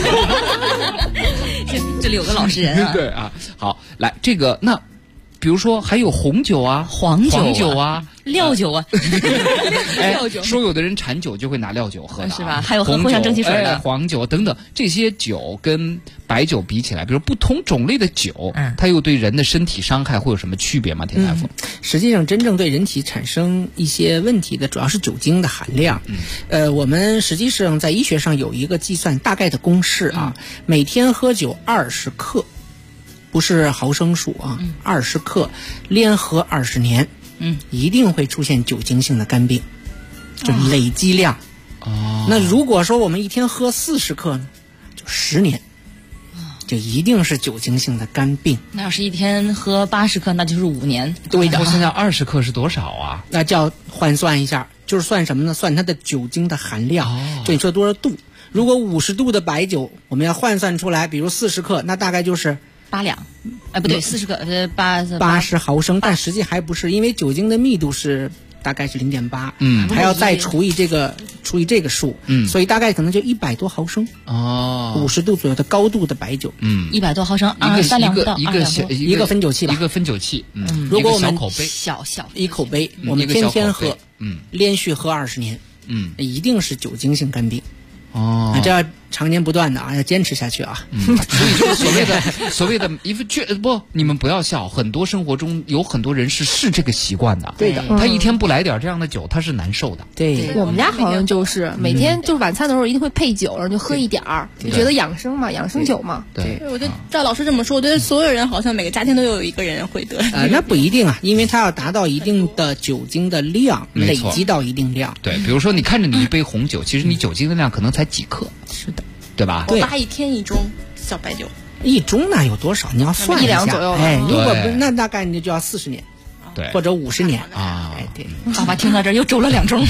这里有个老实人啊。 对啊，好，来这个那。比如说还有红酒啊、 黄酒啊、 料酒啊， 料酒。说有的人馋酒就会拿料酒喝的， 是吧？还有喝上蒸汽水的黄酒等等，这些酒跟白酒比起来，比如不同种类的酒，它又对人的身体伤害会有什么区别吗？田大夫？ 实际上，真正对人体产生一些问题的，主要是酒精的含量。我们实际上在医学上有一个计算大概的公式啊，每天喝酒20克。不是毫升数啊，20克，连喝20年，一定会出现酒精性的肝病，就累积量。那如果说我们一天喝40克呢，就10年，就一定是酒精性的肝病。 那要是一天喝80克，那就是5年。 对的。 我想想20克是多少啊？ 那叫换算一下，就是算什么呢？算它的酒精的含量。就你说多少度？如果50度的白酒，我们要换算出来，比如40克，那大概就是 8两，不对，40克 ，80毫升，但实际还不是，因为酒精的密度是大概是0.8，还要再除以这个数，所以大概可能就100多毫升，50度左右的高度的白酒 ，100多毫升， 一个分酒器吧， 一个分酒器， 如果我们小一口杯，我们天天喝，连续喝20年，一定是酒精性肝病。这要常年不断的啊，要坚持下去啊。 所以说所谓的你们不要笑，很多生活中有很多人是这个习惯的。 对的， 他一天不来点这样的酒，他是难受的。 对， 我们家好像就是每天就是晚餐的时候一定会配酒，然后就喝一点儿，就觉得养生嘛，养生酒嘛。 对， 我觉得赵老师这么说，我觉得所有人好像每个家庭都有一个人会得。 那不一定啊，因为它要达到一定的酒精的量，累积到一定量。 对，比如说你看着你一杯红酒，其实你酒精的量可能才几克。 是的， 对吧？ 我爸一天1盅小白酒 ，1盅那有多少？你要算一下， 1两左右。 哎，如果不那大概你就要40年， 对， 或者50年啊。 哎，对， 爸爸听到这儿又周了2盅。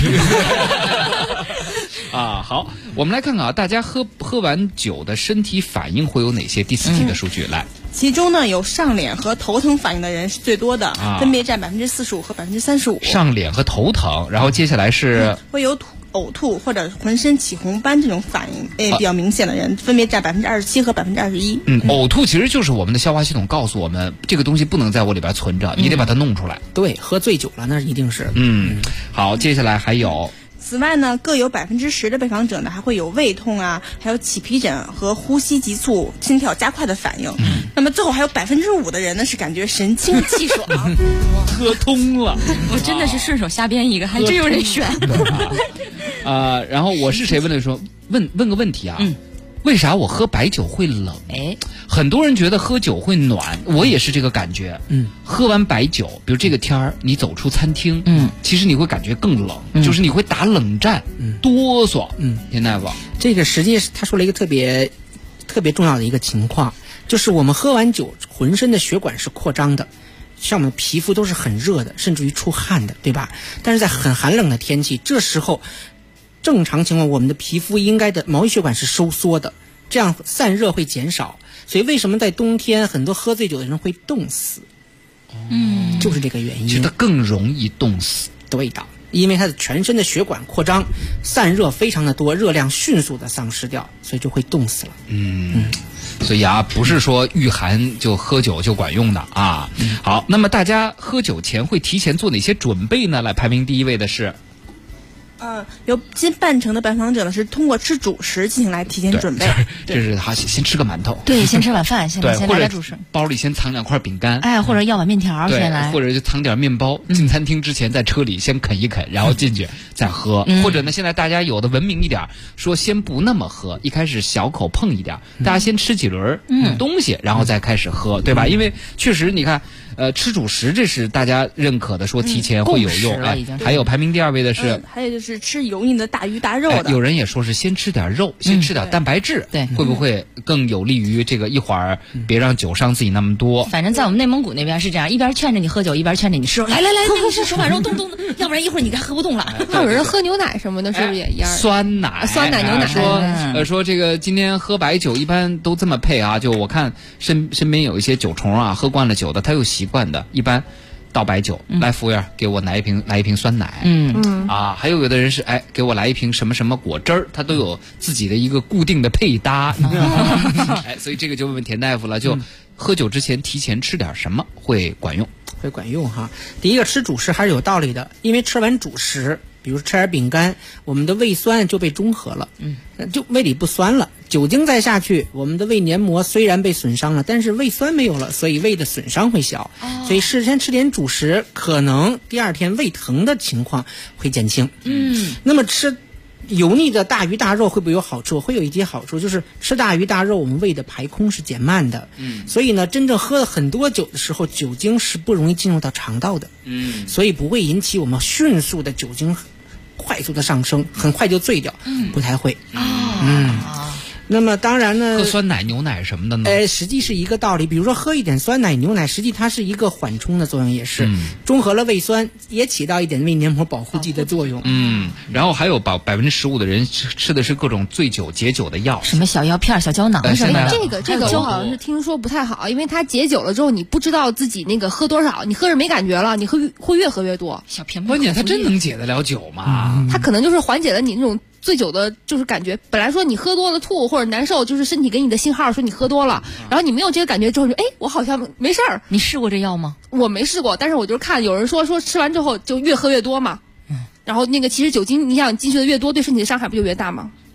啊，好，我们来看看啊，大家喝完酒的身体反应会有哪些？第4题的数据来。 其中呢，有上脸和头疼反应的人是最多的，分别占45%和35%。 上脸和头疼，然后接下来是会有呕吐或者浑身起红斑这种反应，比较明显的人分别占27%和21%。 呕吐其实就是我们的消化系统告诉我们，这个东西不能在我里边存着，你得把它弄出来。 对，喝醉酒了那一定是。 好，接下来还有。 此外呢，各有10%的被访者呢还会有胃痛啊，还有起皮疹和呼吸急促、心跳加快的反应。那么最后还有5%的人呢是感觉神清气爽， 喝通了。 我真的是顺手瞎编一个，还真有人选。 然后我是谁问的说问个问题啊？为啥我喝白酒会冷？很多人觉得喝酒会暖，我也是这个感觉。喝完白酒，比如这个天儿，你走出餐厅，其实你会感觉更冷，就是你会打冷战，哆嗦。田大夫， 这个实际他说了一个特别重要的一个情况，就是我们喝完酒，浑身的血管是扩张的。像我们皮肤都是很热的，甚至于出汗的，对吧？但是在很寒冷的天气，这时候正常情况，我们的皮肤应该的毛细血管是收缩的，这样散热会减少。所以为什么在冬天很多喝醉酒的人会冻死？就是这个原因。 其实它更容易冻死。 对的，因为它的全身的血管扩张，散热非常的多，热量迅速的丧失掉，所以就会冻死了。 所以啊，不是说御寒就喝酒就管用的啊。好，那么大家喝酒前会提前做哪些准备呢？来，排名第1位的是。 有近半成的被访者呢是通过吃主食进行来提前准备。 这是好，先吃个馒头。 对，先吃碗饭，先来点主食。 包里先藏2块饼干， 或者要碗面条先来， 或者就藏点面包。进餐厅之前在车里先啃一啃，然后进去再喝。或者呢，现在大家有的文明一点，说先不那么喝，一开始小口碰一点，大家先吃几轮东西，然后再开始喝，对吧？因为确实你看。吃主食这是大家认可的，说提前会有用。还有排名第2位的是， 还有就是吃油腻的大鱼大肉的。 有人也说是先吃点肉，先吃点蛋白质， 对， 会不会更有利于这个一会儿别让酒伤自己那么多？ 反正在我们内蒙古那边是这样，一边劝着你喝酒，一边劝着你吃肉。来，那个是手把肉动，要不然一会儿你该喝不动了。 还有人喝牛奶什么的，是不是也一样？ 酸奶、 牛奶。 说这个今天喝白酒一般都这么配啊，就我看身边有一些酒虫啊，喝惯了酒的，他有习惯的，一般。倒白酒，来服务员给我来一瓶酸奶，还有的人是给我来一瓶什么什么果汁儿，他都有自己的一个固定的配搭，所以这个就问问田大夫了，就喝酒之前提前吃点什么会管用？ 会管用哈。第一个吃主食还是有道理的，因为吃完主食，比如吃点饼干，我们的胃酸就被中和了，就胃里不酸了。酒精再下去，我们的胃黏膜虽然被损伤了，但是胃酸没有了，所以胃的损伤会小。所以事先吃点主食，可能第2天胃疼的情况会减轻。那么吃油腻的大鱼大肉会不会有好处？会有一些好处，就是吃大鱼大肉，我们胃的排空是减慢的。所以呢，真正喝了很多酒的时候，酒精是不容易进入到肠道的。所以不会引起我们迅速的酒精快速的上升，很快就醉掉。不太会。那么当然呢， 喝酸奶、牛奶什么的呢？ 实际是一个道理。比如说喝一点酸奶、牛奶，实际它是一个缓冲的作用，也是中和了胃酸，也起到一点胃黏膜保护剂的作用。 然后还有15%的人吃的是各种醉酒解酒的药， 什么小药片、小胶囊什么的。 这个我好像是听说不太好，因为它解酒了之后，你不知道自己那个喝多少，你喝着没感觉了，你会越喝越多。 小偏关键它真能解得了酒吗？ 它可能就是缓解了你那种醉酒的就是感觉，本来说你喝多了吐或者难受，就是身体给你的信号说你喝多了，然后你没有这个感觉之后，我好像没事儿。 你试过这药吗？ 我没试过，但是我就是看有人说吃完之后就越喝越多嘛。然后那个其实酒精，你想进去的越多，对身体的伤害不就越大吗？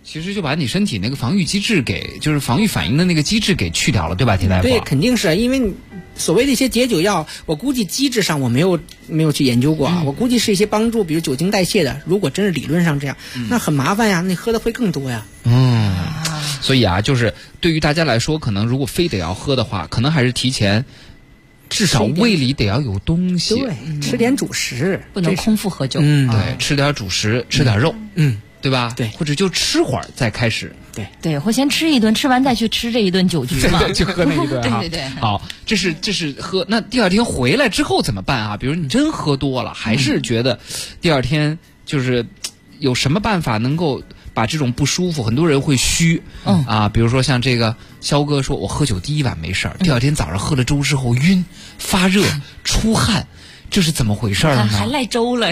其实就把你身体那个防御机制就是防御反应的那个机制给去掉了，对吧，铁大夫？ 对，肯定是因为所谓的一些解酒药，我估计机制上我没有去研究过啊。我估计是一些帮助，比如酒精代谢的。如果真是理论上这样，那很麻烦呀，那喝的会更多呀。 所以啊，就是对于大家来说，可能如果非得要喝的话，可能还是提前。至少胃里得要有东西， 对，吃点主食， 不能空腹喝酒。 对，吃点主食，吃点肉，对吧？ 对， 或者就吃会儿再开始。 对，或先吃一顿，吃完再去吃这一顿酒局嘛， 就喝那一顿。 对。 好，这是喝。那第二天回来之后怎么办啊？比如你真喝多了，还是觉得第二天就是有什么办法能够把这种不舒服，很多人会虚，比如说像这个肖哥说，我喝酒第一晚没事儿，第二天早上喝了粥之后晕、发热、出汗，这是怎么回事呢？ 还赖粥了，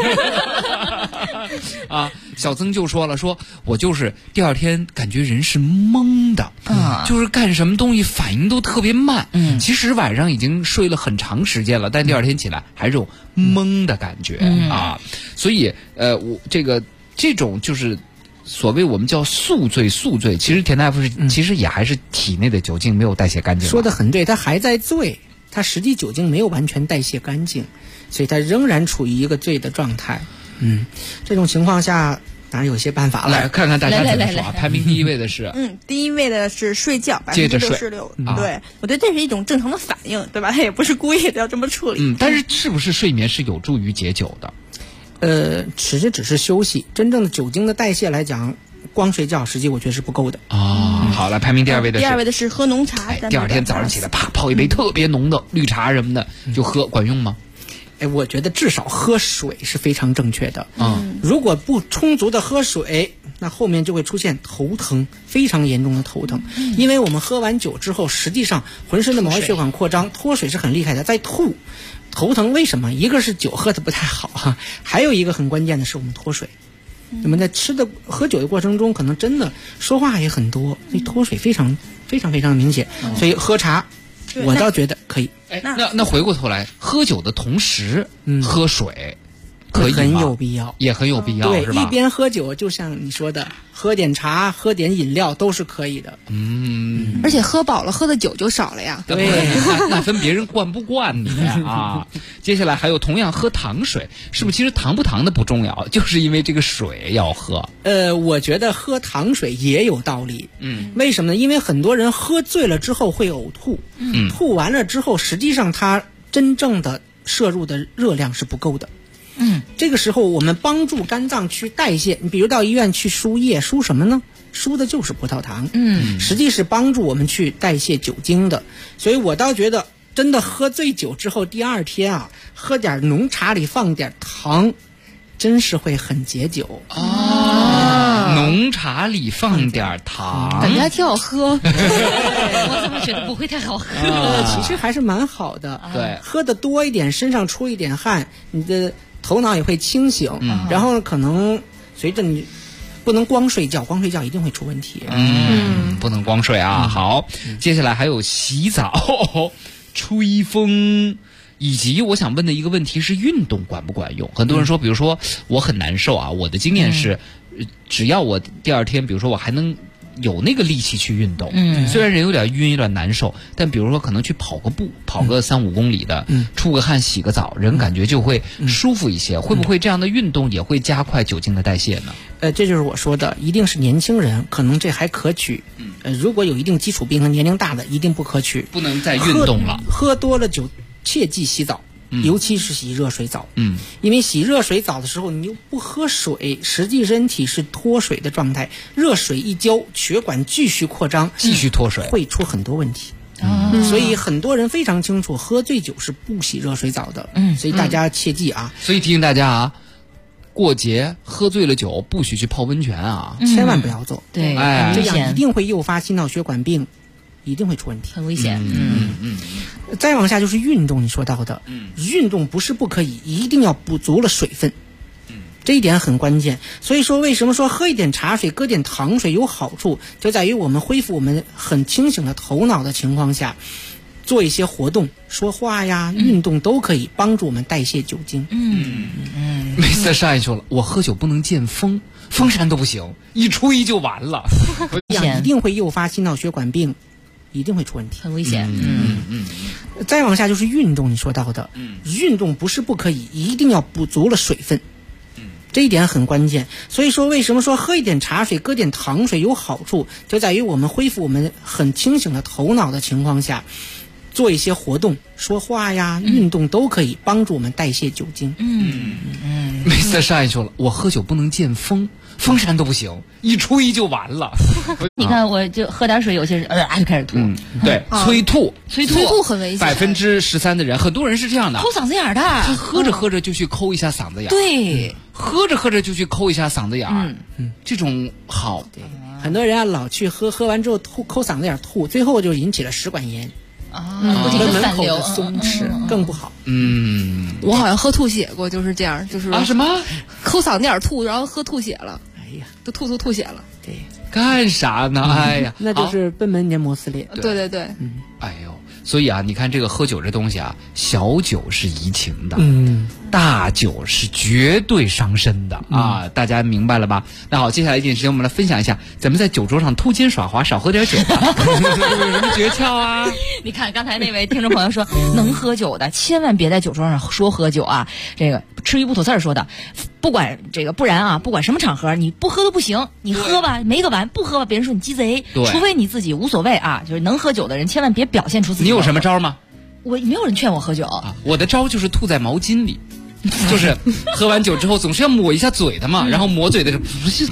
小曾就说了，说我就是第二天感觉人是懵的，就是干什么东西反应都特别慢。其实晚上已经睡了很长时间了，但第二天起来还是有懵的感觉所以我这种就是所谓我们叫宿醉，其实田大夫其实也还是体内的酒精没有代谢干净。 说得很对，他还在醉，他实际酒精没有完全代谢干净，所以他仍然处于一个醉的状态。这种情况下当然有些办法了。 来看看大家怎么说啊？排名第一位的是第一位的是睡觉，66%。对，我觉得这是一种正常的反应，对吧？他也不是故意的要这么处理。 但是是不是睡眠是有助于解酒的？ 其实只是休息，真正的酒精的代谢来讲，光睡觉实际我觉得是不够的。 好了，排名第二位的是。 第二位的是喝浓茶。 第二天早上起来，啪泡一杯特别浓的绿茶什么的就喝，管用吗？ 我觉得至少喝水是非常正确的。如果不充足的喝水，那后面就会出现头疼，非常严重的头疼。因为我们喝完酒之后，实际上浑身的毛细血管扩张，脱水是很厉害的，在吐。头疼为什么？一个是酒喝的不太好还有一个很关键的是我们脱水。我们在喝酒的过程中，可能真的说话也很多，所以脱水非常非常非常明显。所以喝茶，我倒觉得可以。 那回过头来，喝酒的同时喝水，可以吗？ 很有必要， 也很有必要， 对， 是吧？ 一边喝酒，就像你说的，喝点茶、喝点饮料都是可以的。 而且喝饱了，喝的酒就少了呀。 对，那分别人惯不惯你啊？接下来还有同样喝糖水，是不是？其实糖不糖的不重要，就是因为这个水要喝。 我觉得喝糖水也有道理。为什么呢？因为很多人喝醉了之后会呕吐，吐完了之后，实际上他真正的摄入的热量是不够的。这个时候我们帮助肝脏去代谢，你比如到医院去输液，输什么呢？输的就是葡萄糖。实际是帮助我们去代谢酒精的。所以我倒觉得真的喝醉酒之后，第二天喝点浓茶里放点糖，真是会很解酒。 浓茶里放点糖， 感觉还挺好喝。 我怎么觉得不会太好喝？ 其实还是蛮好的。 对， 喝的多一点，身上出一点汗，你的头脑也会清醒。然后可能随着你不能光睡觉，光睡觉一定会出问题。 不能光睡啊。好，接下来还有洗澡、吹风。以及我想问的一个问题是，运动管不管用？很多人说，比如说我很难受啊，我的经验是，只要我第二天，比如说我还能有那个力气去运动，虽然人有点晕有点难受，但比如说可能去跑个步，跑个3-5公里的，出个汗洗个澡，人感觉就会舒服一些。会不会这样的运动也会加快酒精的代谢呢？ 这就是我说的，一定是年轻人，可能这还可取。如果有一定基础病和年龄大的，一定不可取。 不能再运动了。 喝多了酒，切忌洗澡。尤其是洗热水澡，因为洗热水澡的时候你又不喝水，实际身体是脱水的状态，热水一浇，血管继续扩张， 继续脱水， 会出很多问题。所以很多人非常清楚，喝醉酒是不洗热水澡的。所以大家切记啊。 所以提醒大家啊，过节喝醉了酒不许去泡温泉啊， 千万不要做。 对， 这样一定会诱发心脑血管病，一定会出问题， 很危险。 再往下就是运动，你说到的，运动不是不可以，一定要补足了水分。这一点很关键。所以说为什么说喝一点茶水搁点糖水有好处，就在于我们恢复我们很清醒的头脑的情况下，做一些活动，说话呀、运动都可以帮助我们代谢酒精。 没事，上一说了，我喝酒不能见风，风扇都不行，一吹就完了， 这样一定会诱发心脑血管病，一定会出问题， 很危险。 再往下就是运动，你说到的，运动不是不可以，一定要补足了水分。这一点很关键，所以说为什么说喝一点茶水、搁点糖水有好处，就在于我们恢复我们很清醒的头脑的情况下，做一些活动，说话呀、运动都可以帮助我们代谢酒精。 没事，上一说了，我喝酒不能见风，风扇都不行，一吹就完了。 你看，我就喝点水，有些人就开始吐。 对，催吐很危险。 13%的人，很多人是这样的， 抠嗓子眼的， 他喝着喝着就去抠一下嗓子眼。 对， 喝着喝着就去抠一下嗓子眼。这种好。 对，很多人老去喝完之后抠嗓子眼吐，最后就引起了食管炎。 不停的门口的松弛更不好。 我好像喝吐血过，就是这样，就是什么抠嗓子眼吐，然后喝吐血了。 哎呀， 都吐血了。 对， 干啥呢？哎呀， 那就是贲门黏膜撕裂。 对。 哎呦，所以啊，你看这个喝酒这东西啊，小酒是怡情的，大酒是绝对伤身的啊！大家明白了吧？那好，接下来一点时间，我们来分享一下咱们在酒桌上偷奸耍滑，少喝点酒吧。有什么诀窍啊？ 你看刚才那位听众朋友说，能喝酒的千万别在酒桌上说喝酒啊！这个吃鱼不吐刺儿说的，不管这个，不然啊，不管什么场合，你不喝都不行。你喝吧，没个完；不喝吧，别人说你鸡贼。除非你自己无所谓啊，就是能喝酒的人，千万别表现出自己。 你有什么招吗？ 我没有人劝我喝酒我的招就是吐在毛巾里。就是喝完酒之后总是要抹一下嘴的嘛，然后抹嘴的时候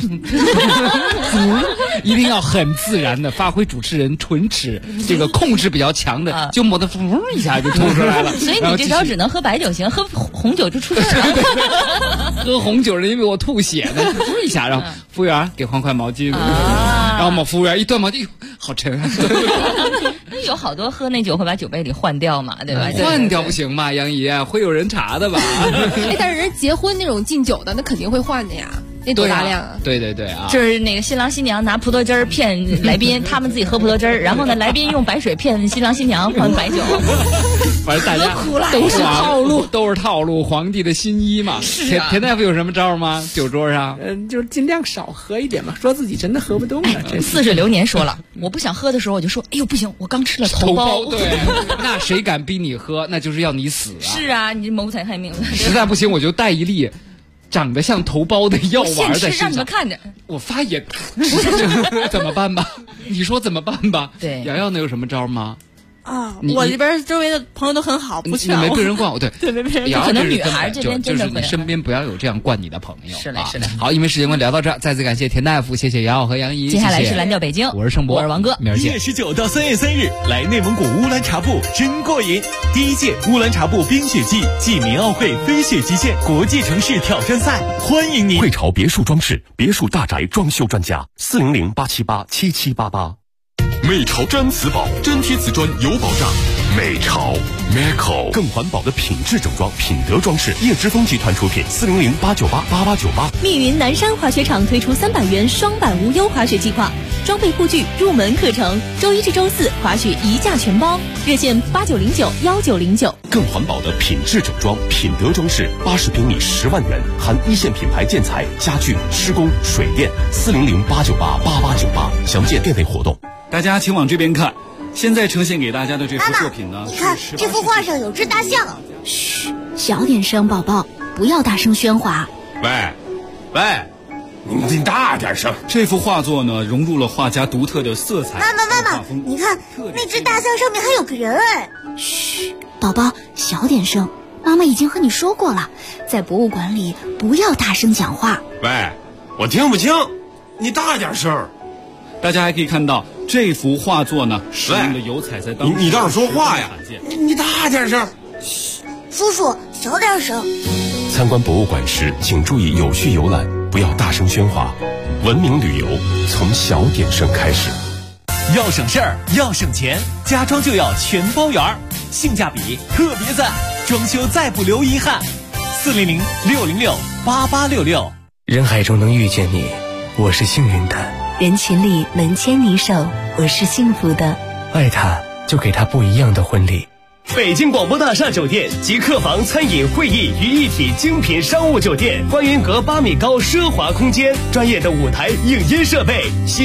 一定要很自然的发挥主持人唇齿这个控制比较强的，就抹的一下就吐出来了。 所以你这招只能喝白酒行，喝红酒就出事了。 喝红酒是因为我吐血呢，一下，然后服务员给换块毛巾，然后服务员一断毛巾，好沉啊。 有好多喝那酒会把酒杯里换掉嘛，对吧？ 换掉不行嘛，杨姨会有人查的吧？ 但是人结婚那种敬酒的，那肯定会换的呀。那多大量啊！ 对啊， 就是那个新郎新娘拿葡萄汁儿骗来宾，他们自己喝葡萄汁儿，然后呢，来宾用白水骗新郎新娘换白酒。 反正大家都是套路，皇帝的新衣嘛。田大夫有什么招吗？酒桌上， 就是尽量少喝一点嘛，说自己真的喝不动了。 似水流年说了，我不想喝的时候，我就说，哎呦不行，我刚吃了头孢。 对，那谁敢逼你喝？那就是要你死啊！ 是啊，你谋财害命了。 实在不行，我就带一粒长得像头孢的药丸在身上， 让你们看着。 我发也怎么办吧？你说怎么办吧？ 对， 瑶瑶能有什么招吗？ 我这边周围的朋友都很好，不劝我。 没被人惯我，对， 没被人。 可能女孩这边就是你身边不要有这样惯你的朋友。 是的。 好，因为时间关系聊到这儿，再次感谢田大夫，谢谢瑶瑶和杨怡。 接下来是蓝调北京， 我是盛博， 我是王哥。 明儿见。1月19到3月3日，来内蒙古乌兰察布真过瘾！第1届乌兰察布冰雪季暨民奥会飞雪极限国际城市挑战赛，欢迎您！ 汇潮别墅装饰，别墅大宅装修专家，400-878-7788。美潮真瓷宝，真贴瓷砖有保障。美潮 Meco 更环保的品质整装，品德装饰，叶之峰集团出品，400-898-8898。 密云南山滑雪场推出300元双板无忧滑雪计划，装备护具、入门课程，周1至周4滑雪1价全包，热线8909-1909。 更环保的品质整装，品德装饰，80平米10万元，含一线品牌建材、家具、施工、水电，400-898-8898。详见店内活动。 大家请往这边看，现在呈现给大家的这幅作品呢， 你看这幅画上有只大象。 嘘，小点声，宝宝，不要大声喧哗。 喂，你大点声。这幅画作呢，融入了画家独特的色彩。 妈妈，你看那只大象上面还有个人哎。 嘘，宝宝，小点声。妈妈已经和你说过了，在博物馆里不要大声讲话。 喂，我听不清，你大点声。大家还可以看到这幅画作呢，使用的油彩在当中。 你倒是说话呀！你大点声。 嘘，叔叔，小点声。 参观博物馆时，请注意有序游览，不要大声喧哗。文明旅游从小点声开始。 要省事儿，要省钱，家装就要全包圆儿，性价比特别赞，装修再不留遗憾。400-606-8866。 人海中能遇见你，我是幸运的。 人群里能牵你手，我是幸福的。 爱他，就给他不一样的婚礼。 北京广播大厦酒店集客房、餐饮、会议于一体精品商务酒店，观云阁8米高奢华空间，专业的舞台影音设备。